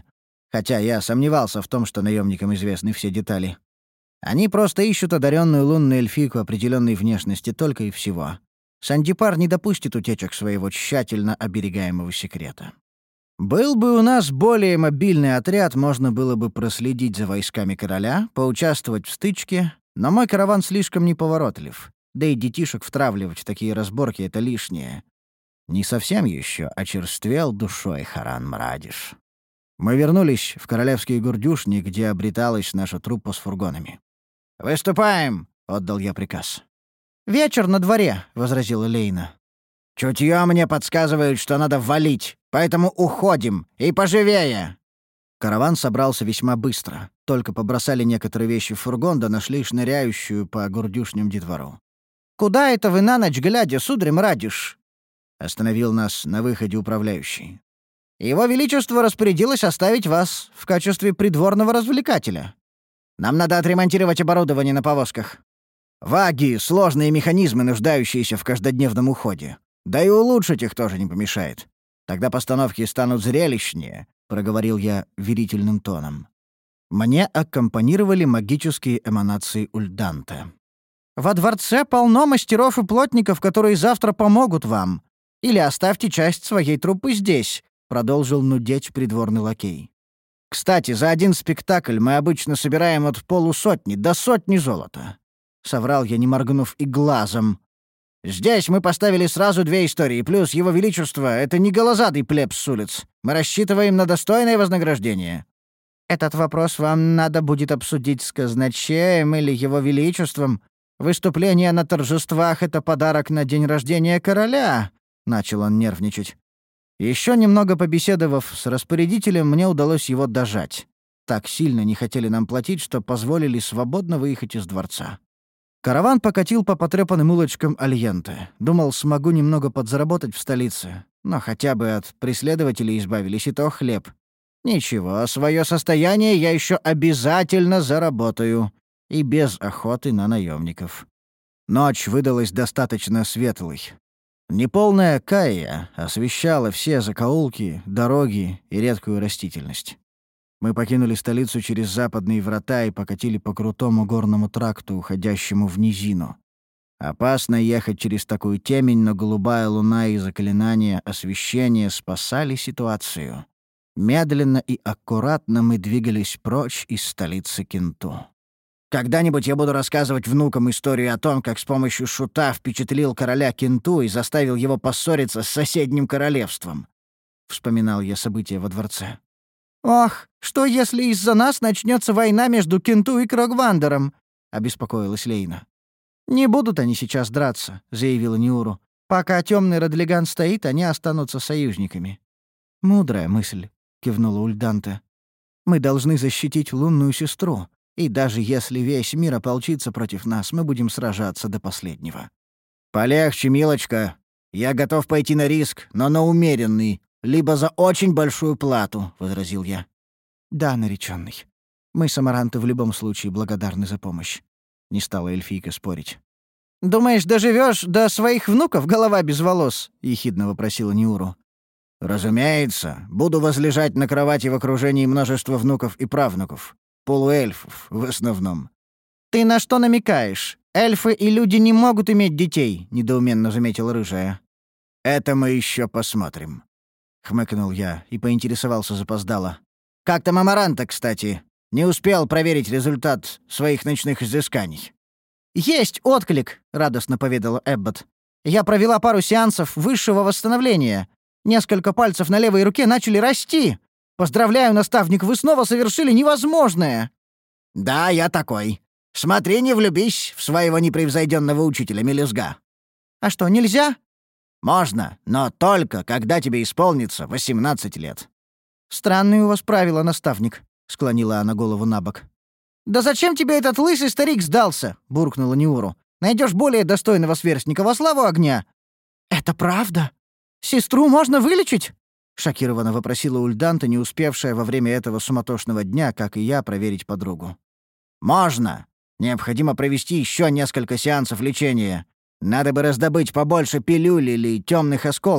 хотя я сомневался в том, что наемникам известны все детали. Они просто ищут одаренную лунную эльфийку определенной внешности только и всего. Сандипар не допустит утечек своего тщательно оберегаемого секрета. Был бы у нас более мобильный отряд, можно было бы проследить за войсками короля, поучаствовать в стычке, но мой караван слишком неповоротлив, да и детишек втравливать в такие разборки — это лишнее. Не совсем еще очерствел душой Харан Мрадиш. Мы вернулись в королевские гурдюшни, где обреталась наша труппа с фургонами. «Выступаем!» — отдал я приказ. «Вечер на дворе», — возразила Лейна. «Чутьё мне подсказывает, что надо валить, поэтому уходим, и поживее!» Караван собрался весьма быстро. Только побросали некоторые вещи в фургон, да нашли шныряющую по гурдюшням детвору. «Куда это вы на ночь глядя, сударь Мрадиш?» — остановил нас на выходе управляющий. «Его Величество распорядилось оставить вас в качестве придворного развлекателя. Нам надо отремонтировать оборудование на повозках. Ваги — сложные механизмы, нуждающиеся в каждодневном уходе. Да и улучшить их тоже не помешает. Тогда постановки станут зрелищнее», — проговорил я верительным тоном. Мне аккомпанировали магические эманации Ульданте. «Во дворце полно мастеров и плотников, которые завтра помогут вам. Или оставьте часть своей труппы здесь», — продолжил нудеть придворный лакей. «Кстати, за один спектакль мы обычно собираем от полусотни до сотни золота», — соврал я, не моргнув и глазом. «Здесь мы поставили сразу две истории, плюс Его Величество — это не голозадый плебс с улиц. Мы рассчитываем на достойное вознаграждение». «Этот вопрос вам надо будет обсудить с казначеем или Его Величеством. Выступление на торжествах — это подарок на день рождения короля», — начал он нервничать. Еще немного побеседовав с распорядителем, мне удалось его дожать. Так сильно не хотели нам платить, что позволили свободно выехать из дворца. Караван покатил по потрёпанным улочкам Альенте. Думал, смогу немного подзаработать в столице. Но хотя бы от преследователей избавились, и то хлеб. Ничего, свое состояние я еще обязательно заработаю. И без охоты на наемников. Ночь выдалась достаточно светлой. Неполная Каия освещала все закоулки, дороги и редкую растительность. Мы покинули столицу через западные врата и покатили по крутому горному тракту, уходящему в низину. Опасно ехать через такую темень, но голубая луна и заклинания освещения спасали ситуацию. Медленно и аккуратно мы двигались прочь из столицы Кинту. «Когда-нибудь я буду рассказывать внукам историю о том, как с помощью шута впечатлил короля Кинту и заставил его поссориться с соседним королевством», — вспоминал я события во дворце. «Ох, что если из-за нас начнется война между Кинту и Крогвандером?» — обеспокоилась Лейна. «Не будут они сейчас драться», — заявила Ниуру. «Пока темный Родлиган стоит, они останутся союзниками». «Мудрая мысль», — кивнула Ульданте. «Мы должны защитить лунную сестру. И даже если весь мир ополчится против нас, мы будем сражаться до последнего». «Полегче, милочка. Я готов пойти на риск, но на умеренный, либо за очень большую плату», — возразил я. «Да, наречённый. Мы, самаранты, в любом случае благодарны за помощь», — не стала эльфийка спорить. «Думаешь, доживёшь до своих внуков, голова без волос?» — ехидно вопросила Ниуру. «Разумеется, буду возлежать на кровати в окружении множества внуков и правнуков. Полуэльфов, в основном». «Ты на что намекаешь? Эльфы и люди не могут иметь детей», — недоуменно заметила рыжая. «Это мы еще посмотрим», — хмыкнул я и поинтересовался запоздало. «Как там Амаранта, кстати? Не успел проверить результат своих ночных изысканий». «Есть отклик», — радостно поведала Эббот. «Я провела пару сеансов высшего восстановления. Несколько пальцев на левой руке начали расти. Поздравляю, наставник, вы снова совершили невозможное!» «Да, я такой. Смотри, не влюбись в своего непревзойденного учителя мелюзга». «А что, нельзя?» «Можно, но только когда тебе исполнится восемнадцать лет». «Странные у вас правила, наставник», — склонила она голову на бок. «Да зачем тебе этот лысый старик сдался?» — буркнула Ниуру. «Найдешь более достойного сверстника во славу огня». «Это правда? Сестру можно вылечить?» — шокированно вопросила Ульданта, не успевшая во время этого суматошного дня, как и я, проверить подругу. «Можно. Необходимо провести еще несколько сеансов лечения. Надо бы раздобыть побольше пилюль или темных осколков.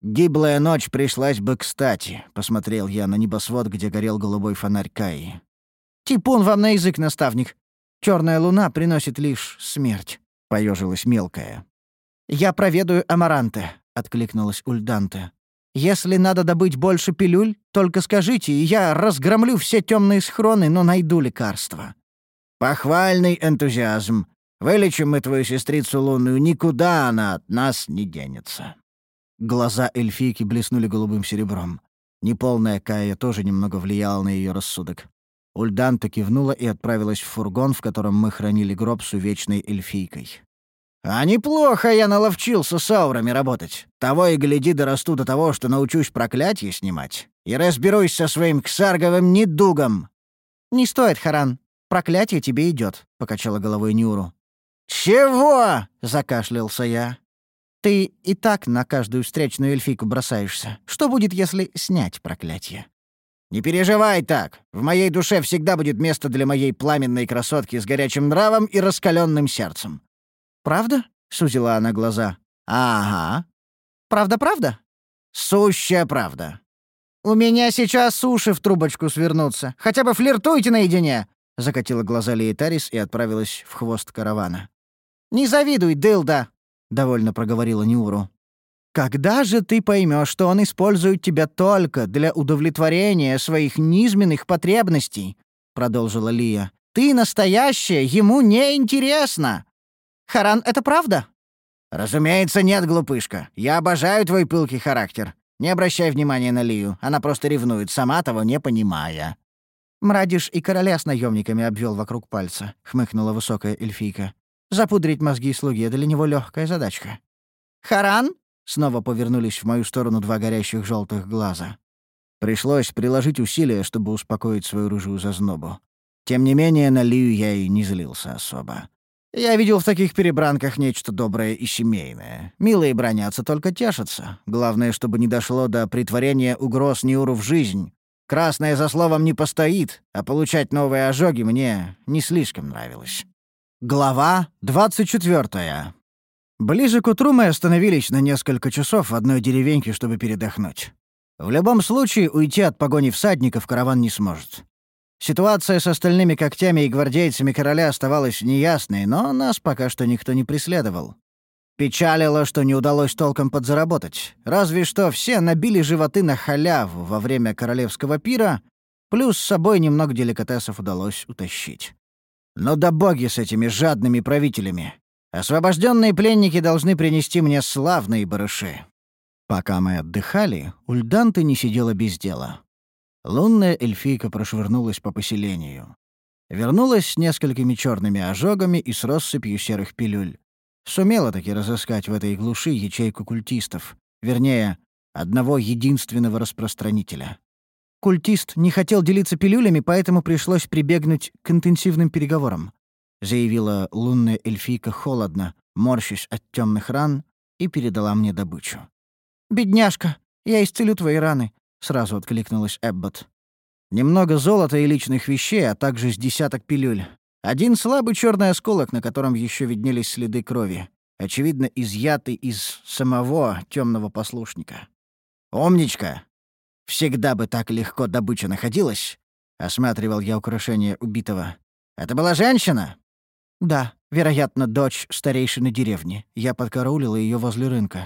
«Гиблая ночь пришлась бы кстати», — посмотрел я на небосвод, где горел голубой фонарь Каи. «Типун вам на язык, наставник. Черная луна приносит лишь смерть», — поежилась мелкая. «Я проведаю Амаранте», — откликнулась Ульданте. «Если надо добыть больше пилюль, только скажите, и я разгромлю все темные схроны, но найду лекарство». «Похвальный энтузиазм. Вылечим мы твою сестрицу лунную, никуда она от нас не денется». Глаза эльфийки блеснули голубым серебром. Неполная Кая тоже немного влияла на ее рассудок. Ульданта кивнула и отправилась в фургон, в котором мы хранили гроб с увечной эльфийкой. «А неплохо я наловчился с аурами работать. Того и гляди, дорасту до того, что научусь проклятие снимать. И разберусь со своим ксарговым недугом». «Не стоит, Харан. Проклятие тебе идет», — покачала головой Нюру. «Чего?» — закашлялся я. «Ты и так на каждую встречную эльфийку бросаешься. Что будет, если снять проклятие?» «Не переживай так. В моей душе всегда будет место для моей пламенной красотки с горячим нравом и раскаленным сердцем». «Правда?» — сузила она глаза. «Ага». «Правда-правда?» «Сущая правда». «У меня сейчас уши в трубочку свернутся. Хотя бы флиртуйте наедине!» — закатила глаза Лейтарис и отправилась в хвост каравана. «Не завидуй, дылда!» — довольно проговорила Нюру. «Когда же ты поймешь, что он использует тебя только для удовлетворения своих низменных потребностей?» — продолжила Лия. «Ты настоящая, ему не интересно. Харан, это правда?» «Разумеется, нет, глупышка. Я обожаю твой пылкий характер. Не обращай внимания на Лию. Она просто ревнует, сама того не понимая». «Мрадиш и короля с наемниками обвел вокруг пальца», — хмыкнула высокая эльфийка. «Запудрить мозги слуги — для него легкая задачка». «Харан?» — снова повернулись в мою сторону два горящих желтых глаза. Пришлось приложить усилия, чтобы успокоить свою рыжую зазнобу. Тем не менее, на Лию я и не злился особо. Я видел в таких перебранках нечто доброе и семейное. Милые бронятся, только тешатся. Главное, чтобы не дошло до притворения угроз Нюру в жизнь. Красное за словом не постоит, а получать новые ожоги мне не слишком нравилось. Глава двадцать четвёртая. Ближе к утру мы остановились на несколько часов в одной деревеньке, чтобы передохнуть. В любом случае, уйти от погони всадников караван не сможет. Ситуация с остальными когтями и гвардейцами короля оставалась неясной, но нас пока что никто не преследовал. Печалило, что не удалось толком подзаработать. Разве что все набили животы на халяву во время королевского пира, плюс с собой немного деликатесов удалось утащить. Но да боги с этими жадными правителями. Освобожденные пленники должны принести мне славные барыши. Пока мы отдыхали, Ульданта не сидела без дела. Лунная эльфийка прошвырнулась по поселению. Вернулась с несколькими черными ожогами и с россыпью серых пилюль. Сумела таки разыскать в этой глуши ячейку культистов. Вернее, одного единственного распространителя. Культист не хотел делиться пилюлями, поэтому пришлось прибегнуть к интенсивным переговорам, заявила лунная эльфийка холодно, морщась от темных ран, и передала мне добычу. «Бедняжка, я исцелю твои раны», — сразу откликнулась Эббот. Немного золота и личных вещей, а также с десяток пилюль. Один слабый черный осколок, на котором еще виднелись следы крови, очевидно, изъятый из самого темного послушника. «Умничка! Всегда бы так легко добыча находилась», — осматривал я украшение убитого. «Это была женщина?» «Да, вероятно, дочь старейшины деревни. Я подкараулила ее возле рынка».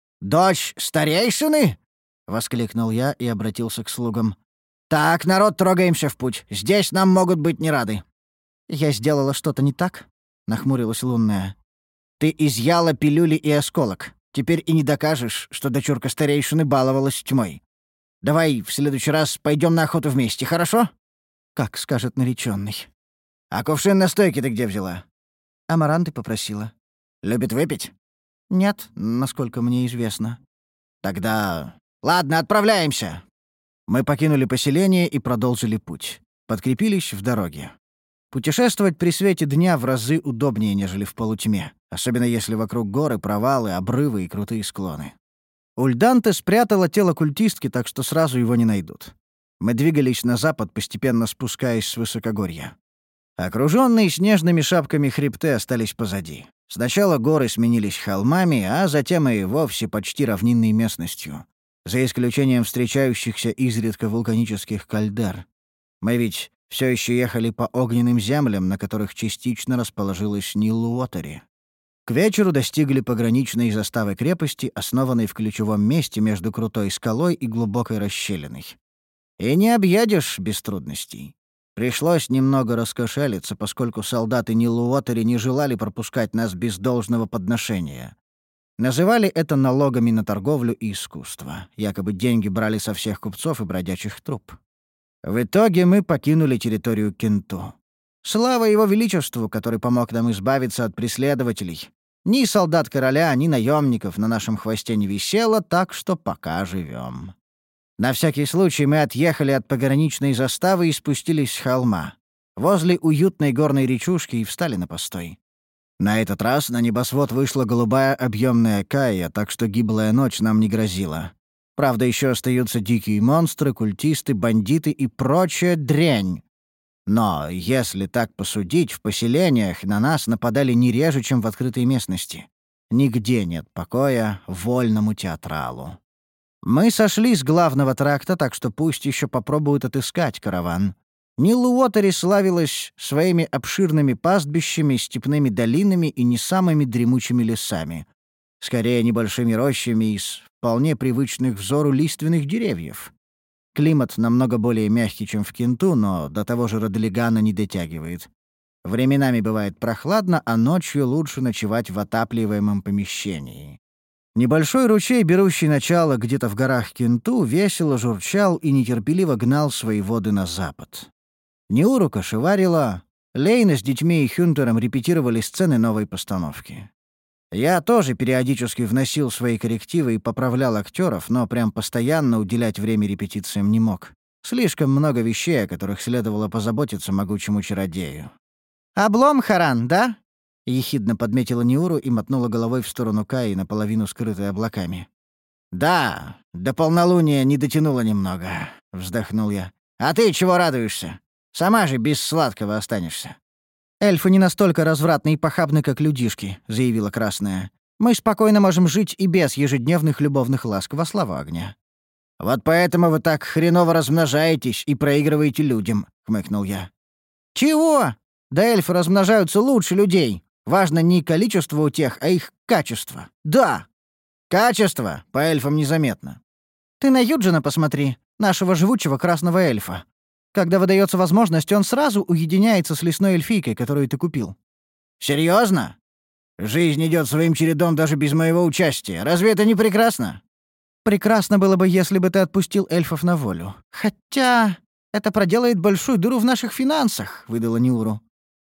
«Дочь старейшины?» — воскликнул я и обратился к слугам. «Так, народ, трогаемся в путь. Здесь нам могут быть не рады». «Я сделала что-то не так?» — нахмурилась лунная. «Ты изъяла пилюли и осколок. Теперь и не докажешь, что дочурка старейшины баловалась тьмой. Давай в следующий раз пойдем на охоту вместе, хорошо?» «Как скажет нареченный». «А кувшин настойки ты где взяла?» «Амаранты попросила». «Любит выпить?» «Нет, насколько мне известно». «Тогда... Ладно, отправляемся!» Мы покинули поселение и продолжили путь. Подкрепились в дороге. Путешествовать при свете дня в разы удобнее, нежели в полутьме, особенно если вокруг горы, провалы, обрывы и крутые склоны. Ульданте спрятала тело культистки, так что сразу его не найдут. Мы двигались на запад, постепенно спускаясь с высокогорья. Окруженные снежными шапками хребты остались позади. Сначала горы сменились холмами, а затем и вовсе почти равнинной местностью, за исключением встречающихся изредка вулканических кальдер. Мы ведь все еще ехали по огненным землям, на которых частично расположилась Нил-Уотери. К вечеру достигли пограничной заставы крепости, основанной в ключевом месте между крутой скалой и глубокой расщелиной. И не объедешь без трудностей. Пришлось немного раскошелиться, поскольку солдаты Нил-Уотери не желали пропускать нас без должного подношения. Называли это налогами на торговлю и искусство. Якобы деньги брали со всех купцов и бродячих труп. В итоге мы покинули территорию Кенту. Слава его величеству, который помог нам избавиться от преследователей. Ни солдат короля, ни наемников на нашем хвосте не висело, так что пока живем. На всякий случай мы отъехали от пограничной заставы и спустились с холма. Возле уютной горной речушки и встали на постой. На этот раз на небосвод вышла голубая объемная кая, так что гиблая ночь нам не грозила. Правда, еще остаются дикие монстры, культисты, бандиты и прочая дрянь. Но, если так посудить, в поселениях на нас нападали не реже, чем в открытой местности. Нигде нет покоя вольному театралу. Мы сошли с главного тракта, так что пусть еще попробуют отыскать караван. Нил-Уотери славилась своими обширными пастбищами, степными долинами и не самыми дремучими лесами. Скорее, небольшими рощами из вполне привычных взору лиственных деревьев. Климат намного более мягкий, чем в Кенту, но до того же Родлигана не дотягивает. Временами бывает прохладно, а ночью лучше ночевать в отапливаемом помещении. Небольшой ручей, берущий начало где-то в горах Кенту, весело журчал и нетерпеливо гнал свои воды на запад. Ниуру кошеварила, Лейна с детьми и Хюнтером репетировали сцены новой постановки. Я тоже периодически вносил свои коррективы и поправлял актеров, но прям постоянно уделять время репетициям не мог. Слишком много вещей, о которых следовало позаботиться могучему чародею. «Облом, Харан, да?» — ехидно подметила Ниуру и мотнула головой в сторону Каи, наполовину скрытой облаками. «Да, до полнолуния не дотянуло немного», — вздохнул я. «А ты чего радуешься? Сама же без сладкого останешься». «Эльфы не настолько развратны и похабны, как людишки», — заявила Красная. «Мы спокойно можем жить и без ежедневных любовных ласк во славу огня». «Вот поэтому вы так хреново размножаетесь и проигрываете людям», — хмыкнул я. «Чего? Да эльфы размножаются лучше людей. Важно не количество утех, а их качество. Да! Качество по эльфам незаметно». «Ты на Юджина посмотри, нашего живучего красного эльфа. Когда выдается возможность, он сразу уединяется с лесной эльфийкой, которую ты купил». «Серьезно? Жизнь идет своим чередом даже без моего участия. Разве это не прекрасно?» «Прекрасно было бы, если бы ты отпустил эльфов на волю. Хотя это проделает большую дыру в наших финансах», — выдала Ниуру.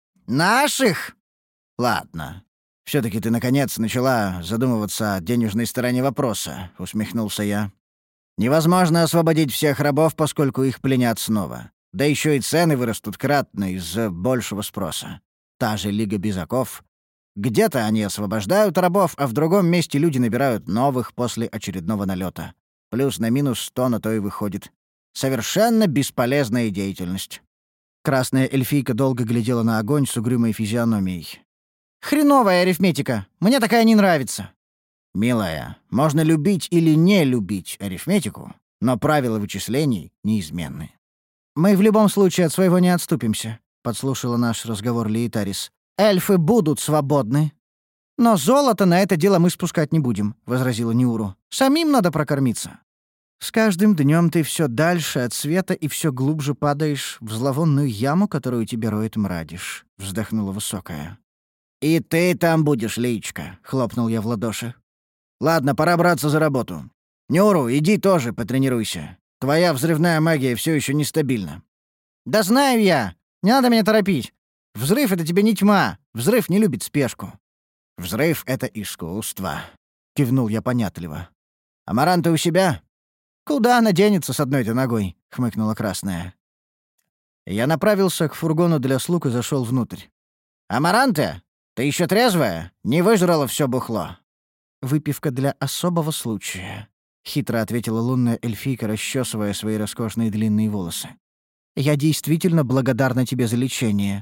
«Наших? Ладно. Все-таки ты, наконец, начала задумываться о денежной стороне вопроса», — усмехнулся я. «Невозможно освободить всех рабов, поскольку их пленят снова. Да еще и цены вырастут кратно из-за большего спроса. Та же Лига Безаков. Где-то они освобождают рабов, а в другом месте люди набирают новых после очередного налета. Плюс на минус сто на то и выходит. Совершенно бесполезная деятельность». Красная эльфийка долго глядела на огонь с угрюмой физиономией. «Хреновая арифметика. Мне такая не нравится». «Милая, можно любить или не любить арифметику, но правила вычислений неизменны». «Мы в любом случае от своего не отступимся», — подслушала наш разговор Лейтарис. «Эльфы будут свободны». «Но золото на это дело мы спускать не будем», — возразила Ниуру. «Самим надо прокормиться». «С каждым днем ты все дальше от света и все глубже падаешь в зловонную яму, которую тебе роет мрадиш», — вздохнула Высокая. «И ты там будешь, Леечка», — хлопнул я в ладоши. «Ладно, пора браться за работу. Нюру, иди тоже потренируйся. Твоя взрывная магия все еще нестабильна». «Да знаю я. Не надо меня торопить. Взрыв — это тебе не тьма. Взрыв не любит спешку». «Взрыв — это искусство», — кивнул я понятливо. «Амаранта у себя?» «Куда она денется с одной-то ногой?» — хмыкнула Красная. Я направился к фургону для слуг и зашел внутрь. «Амаранта, ты еще трезвая? Не выжрала все бухло?» «Выпивка для особого случая», — хитро ответила лунная эльфийка, расчесывая свои роскошные длинные волосы. «Я действительно благодарна тебе за лечение.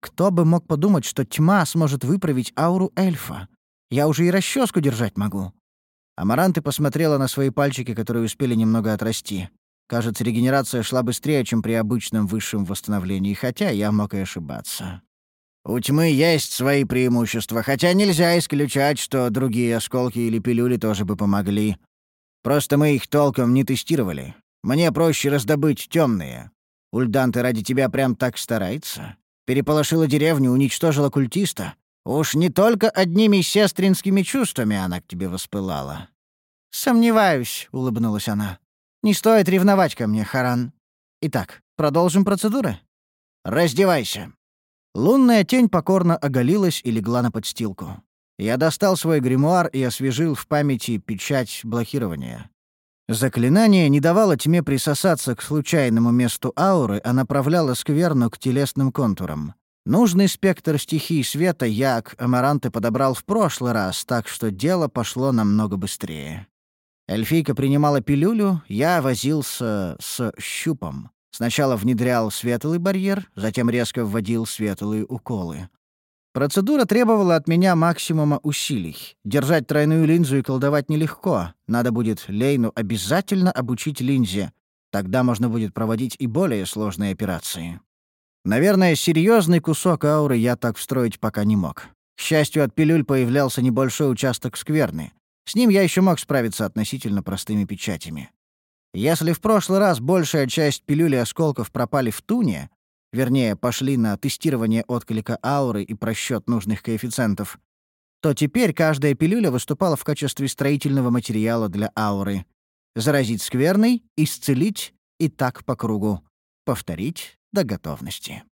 Кто бы мог подумать, что тьма сможет выправить ауру эльфа? Я уже и расческу держать могу». Амаранты посмотрела на свои пальчики, которые успели немного отрасти. Кажется, регенерация шла быстрее, чем при обычном высшем восстановлении, хотя я мог и ошибаться. «У тьмы есть свои преимущества, хотя нельзя исключать, что другие осколки или пилюли тоже бы помогли. Просто мы их толком не тестировали. Мне проще раздобыть темные. Ульданте ради тебя прям так старается. Переполошила деревню, уничтожила культиста. Уж не только одними сестринскими чувствами она к тебе воспылала». «Сомневаюсь», — улыбнулась она. «Не стоит ревновать ко мне, Харан. Итак, продолжим процедуры?» «Раздевайся». Лунная тень покорно оголилась и легла на подстилку. Я достал свой гримуар и освежил в памяти печать блокирования. Заклинание не давало тьме присосаться к случайному месту ауры, а направляло скверну к телесным контурам. Нужный спектр стихий света я к Амаранте подобрал в прошлый раз, так что дело пошло намного быстрее. Эльфийка принимала пилюлю, я возился с щупом. Сначала внедрял светлый барьер, затем резко вводил светлые уколы. Процедура требовала от меня максимума усилий. Держать тройную линзу и колдовать нелегко. Надо будет Лейну обязательно обучить линзе. Тогда можно будет проводить и более сложные операции. Наверное, серьезный кусок ауры я так встроить пока не мог. К счастью, от пилюль появлялся небольшой участок скверны. С ним я еще мог справиться относительно простыми печатями. Если в прошлый раз большая часть пилюли осколков пропали в туне, вернее, пошли на тестирование отклика ауры и просчет нужных коэффициентов, то теперь каждая пилюля выступала в качестве строительного материала для ауры. Заразить скверной, исцелить и так по кругу. Повторить до готовности.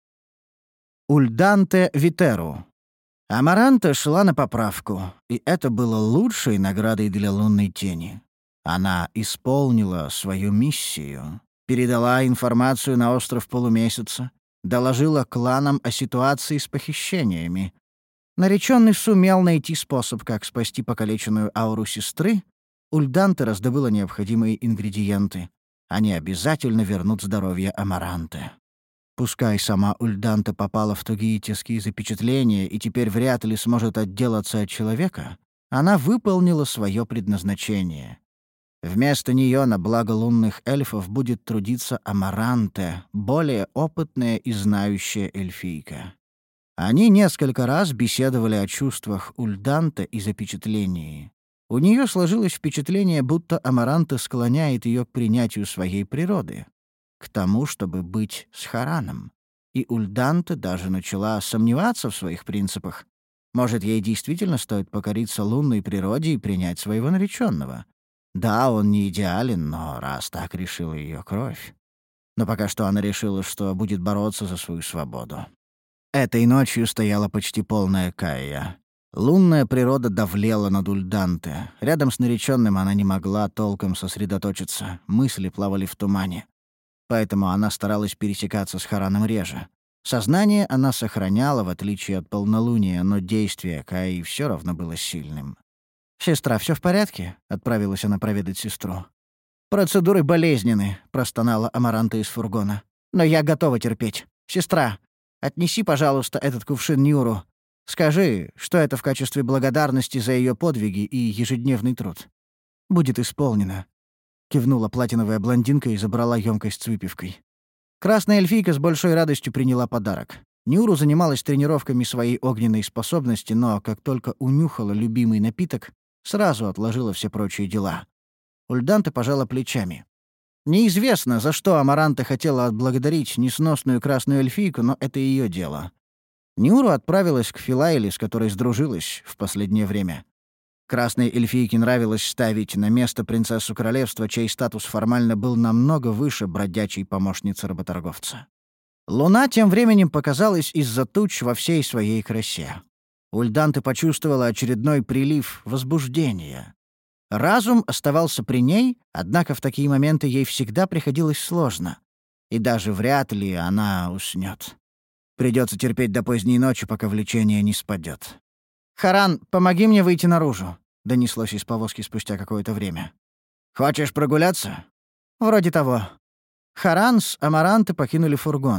Ульданте Витеру. Амаранта шла на поправку, и это было лучшей наградой для лунной тени. Она исполнила свою миссию, передала информацию на остров Полумесяца, доложила кланам о ситуации с похищениями. Нареченный сумел найти способ, как спасти покалеченную ауру сестры. Ульданте раздобыла необходимые ингредиенты. Они обязательно вернут здоровье Амаранте. Пускай сама Ульданте попала в тугие тиски запечатления и теперь вряд ли сможет отделаться от человека, она выполнила свое предназначение. Вместо нее на благо лунных эльфов будет трудиться Амаранте, более опытная и знающая эльфийка. Они несколько раз беседовали о чувствах Ульданте и запечатлении. У нее сложилось впечатление, будто Амаранте склоняет ее к принятию своей природы, к тому, чтобы быть с Хараном. И Ульданте даже начала сомневаться в своих принципах. Может, ей действительно стоит покориться лунной природе и принять своего нареченного. Да, он не идеален, но раз так решила ее кровь. Но пока что она решила, что будет бороться за свою свободу. Этой ночью стояла почти полная Кайя. Лунная природа давлела над Ульданте. Рядом с нареченным она не могла толком сосредоточиться, мысли плавали в тумане. Поэтому она старалась пересекаться с Хараном реже. Сознание она сохраняла, в отличие от полнолуния, но действие Кайи все равно было сильным. «Сестра, все в порядке?» — отправилась она проведать сестру. «Процедуры болезненны», — простонала Амаранта из фургона. «Но я готова терпеть. Сестра, отнеси, пожалуйста, этот кувшин Нюру. Скажи, что это в качестве благодарности за ее подвиги и ежедневный труд». «Будет исполнено», — кивнула платиновая блондинка и забрала емкость с выпивкой. Красная эльфийка с большой радостью приняла подарок. Нюру занималась тренировками своей огненной способности, но как только унюхала любимый напиток, сразу отложила все прочие дела. Ульданте пожала плечами. Неизвестно, за что Амаранта хотела отблагодарить несносную красную эльфийку, но это ее дело. Нюру отправилась к Филайле, с которой сдружилась в последнее время. Красной эльфийке нравилось ставить на место принцессу королевства, чей статус формально был намного выше бродячей помощницы работорговца. Луна тем временем показалась из-за туч во всей своей красе. Ульданте почувствовала очередной прилив возбуждения. Разум оставался при ней, однако в такие моменты ей всегда приходилось сложно. И даже вряд ли она уснет. Придется терпеть до поздней ночи, пока влечение не спадет. «Харан, помоги мне выйти наружу», — донеслось из повозки спустя какое-то время. «Хочешь прогуляться?» «Вроде того». Харан с Амаранте покинули фургон.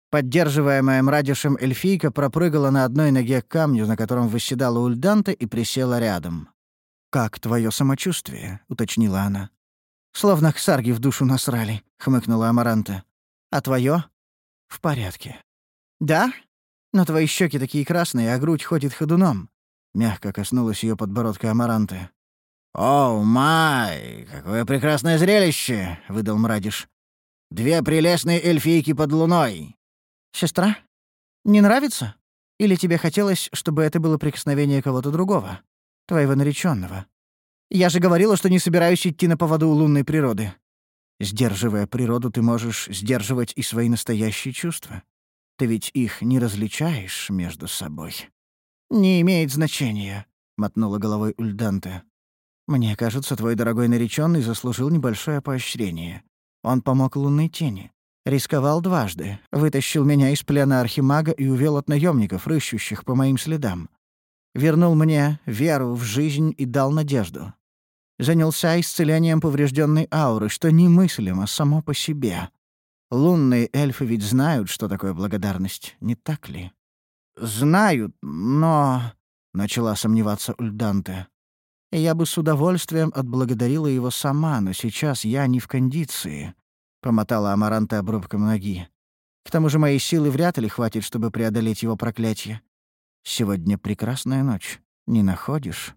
Поддерживаемая Мрадишем эльфийка пропрыгала на одной ноге к камню, на котором восседала Ульданта, и присела рядом. «Как твое самочувствие?» — уточнила она. «Словно ксарги в душу насрали», — хмыкнула Амаранта. «А твое?» «В порядке». «Да? Но твои щеки такие красные, а грудь ходит ходуном». Мягко коснулась ее подбородка Амаранты. «Оу, май! Какое прекрасное зрелище!» — выдал Мрадиш. «Две прелестные эльфийки под луной!» «Сестра? Не нравится? Или тебе хотелось, чтобы это было прикосновение кого-то другого? Твоего нареченного? Я же говорила, что не собираюсь идти на поводу у лунной природы. Сдерживая природу, ты можешь сдерживать и свои настоящие чувства. Ты ведь их не различаешь между собой». «Не имеет значения», — мотнула головой Ульданте. «Мне кажется, твой дорогой нареченный заслужил небольшое поощрение. Он помог лунной тени. Рисковал дважды, вытащил меня из плена архимага и увел от наемников, рыщущих по моим следам. Вернул мне веру в жизнь и дал надежду. Занялся исцелением поврежденной ауры, что немыслимо само по себе. Лунные эльфы ведь знают, что такое благодарность, не так ли?» «Знают, но...» — начала сомневаться Ульданте. «Я бы с удовольствием отблагодарила его сама, но сейчас я не в кондиции», — помотала Амаранта обрубком ноги. «К тому же моей силы вряд ли хватит, чтобы преодолеть его проклятие. Сегодня прекрасная ночь, не находишь?»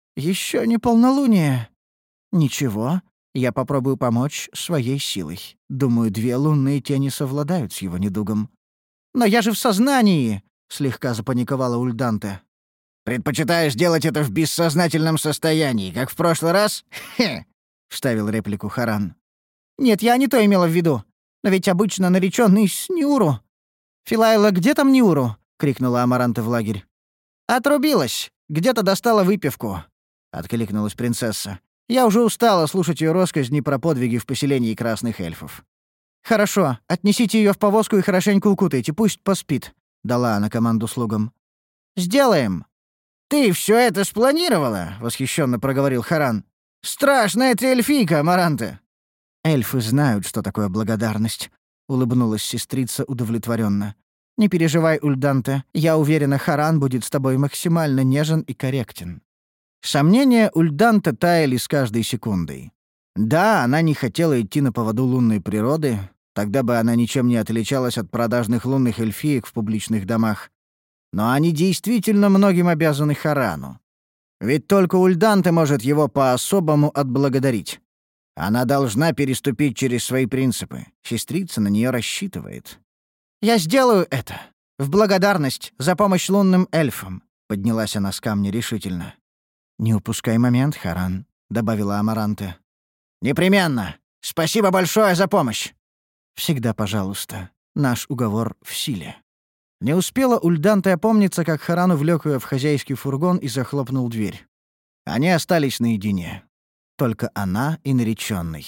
«Еще не полнолуние». «Ничего, я попробую помочь своей силой. Думаю, две лунные тени совладают с его недугом». «Но я же в сознании!» — слегка запаниковала Ульданте. «Предпочитаешь делать это в бессознательном состоянии, как в прошлый раз?» «Хе!» — вставил реплику Харан. «Нет, я не то имела в виду. Но ведь обычно нареченный с Ниуру». «Филайла, где там Ниуру?» — крикнула Амаранта в лагерь. «Отрубилась. Где-то достала выпивку», — откликнулась принцесса. «Я уже устала слушать ее россказни про подвиги в поселении красных эльфов». «Хорошо, отнесите ее в повозку и хорошенько укутайте, пусть поспит», — дала она команду слугам. «Сделаем!» «Ты все это спланировала?» — восхищенно проговорил Харан. «Страшная ты эльфийка, Амаранта!» «Эльфы знают, что такое благодарность», — улыбнулась сестрица удовлетворенно. «Не переживай, Ульданте, я уверена, Харан будет с тобой максимально нежен и корректен». Сомнения Ульданте таяли с каждой секундой. Да, она не хотела идти на поводу лунной природы, тогда бы она ничем не отличалась от продажных лунных эльфиек в публичных домах. Но они действительно многим обязаны Харану. Ведь только Ульданте может его по-особому отблагодарить. Она должна переступить через свои принципы. Сестрица на нее рассчитывает. «Я сделаю это. В благодарность за помощь лунным эльфам», — поднялась она с камня решительно. «Не упускай момент, Харан», — добавила Амаранте. «Непременно. Спасибо большое за помощь». «Всегда пожалуйста. Наш уговор в силе». Не успела Ульданте опомниться, как Харан увлек ее в хозяйский фургон и захлопнул дверь. Они остались наедине. Только она и нареченный.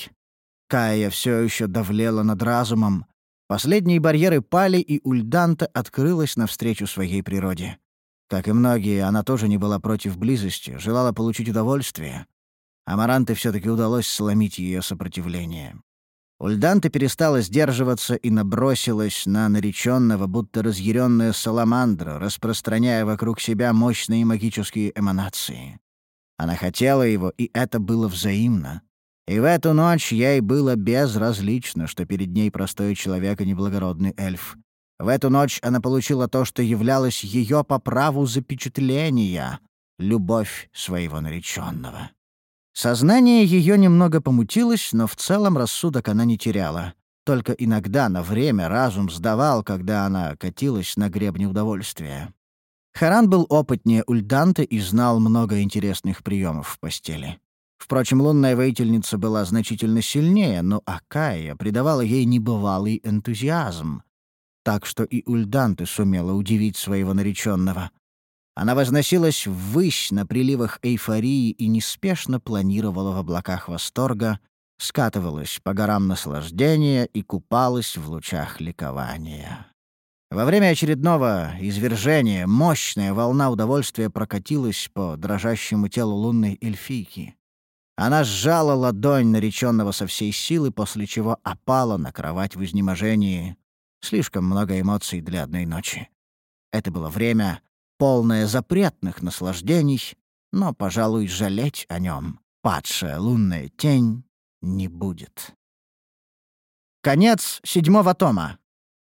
Кая все еще давлела над разумом. Последние барьеры пали, и Ульданте открылась навстречу своей природе. Как и многие, она тоже не была против близости, желала получить удовольствие. Амаранте все-таки удалось сломить ее сопротивление. Ульданте перестала сдерживаться и набросилась на нареченного, будто разъяренная саламандра, распространяя вокруг себя мощные магические эманации. Она хотела его, и это было взаимно. И в эту ночь ей было безразлично, что перед ней простой человек и неблагородный эльф. В эту ночь она получила то, что являлось ее по праву запечатления — любовь своего нареченного. Сознание ее немного помутилось, но в целом рассудок она не теряла. Только иногда на время разум сдавал, когда она катилась на гребне удовольствия. Харан был опытнее Ульданте и знал много интересных приемов в постели. Впрочем, лунная воительница была значительно сильнее, но Акаия придавала ей небывалый энтузиазм. Так что и Ульданте сумела удивить своего нареченного. Она возносилась ввысь на приливах эйфории и неспешно планировала в облаках восторга, скатывалась по горам наслаждения и купалась в лучах ликования. Во время очередного извержения мощная волна удовольствия прокатилась по дрожащему телу лунной эльфийки. Она сжала ладонь нареченного со всей силы, после чего опала на кровать в изнеможении. Слишком много эмоций для одной ночи. Это было время, полное запретных наслаждений, но, пожалуй, жалеть о нем падшая лунная тень не будет. Конец седьмого тома.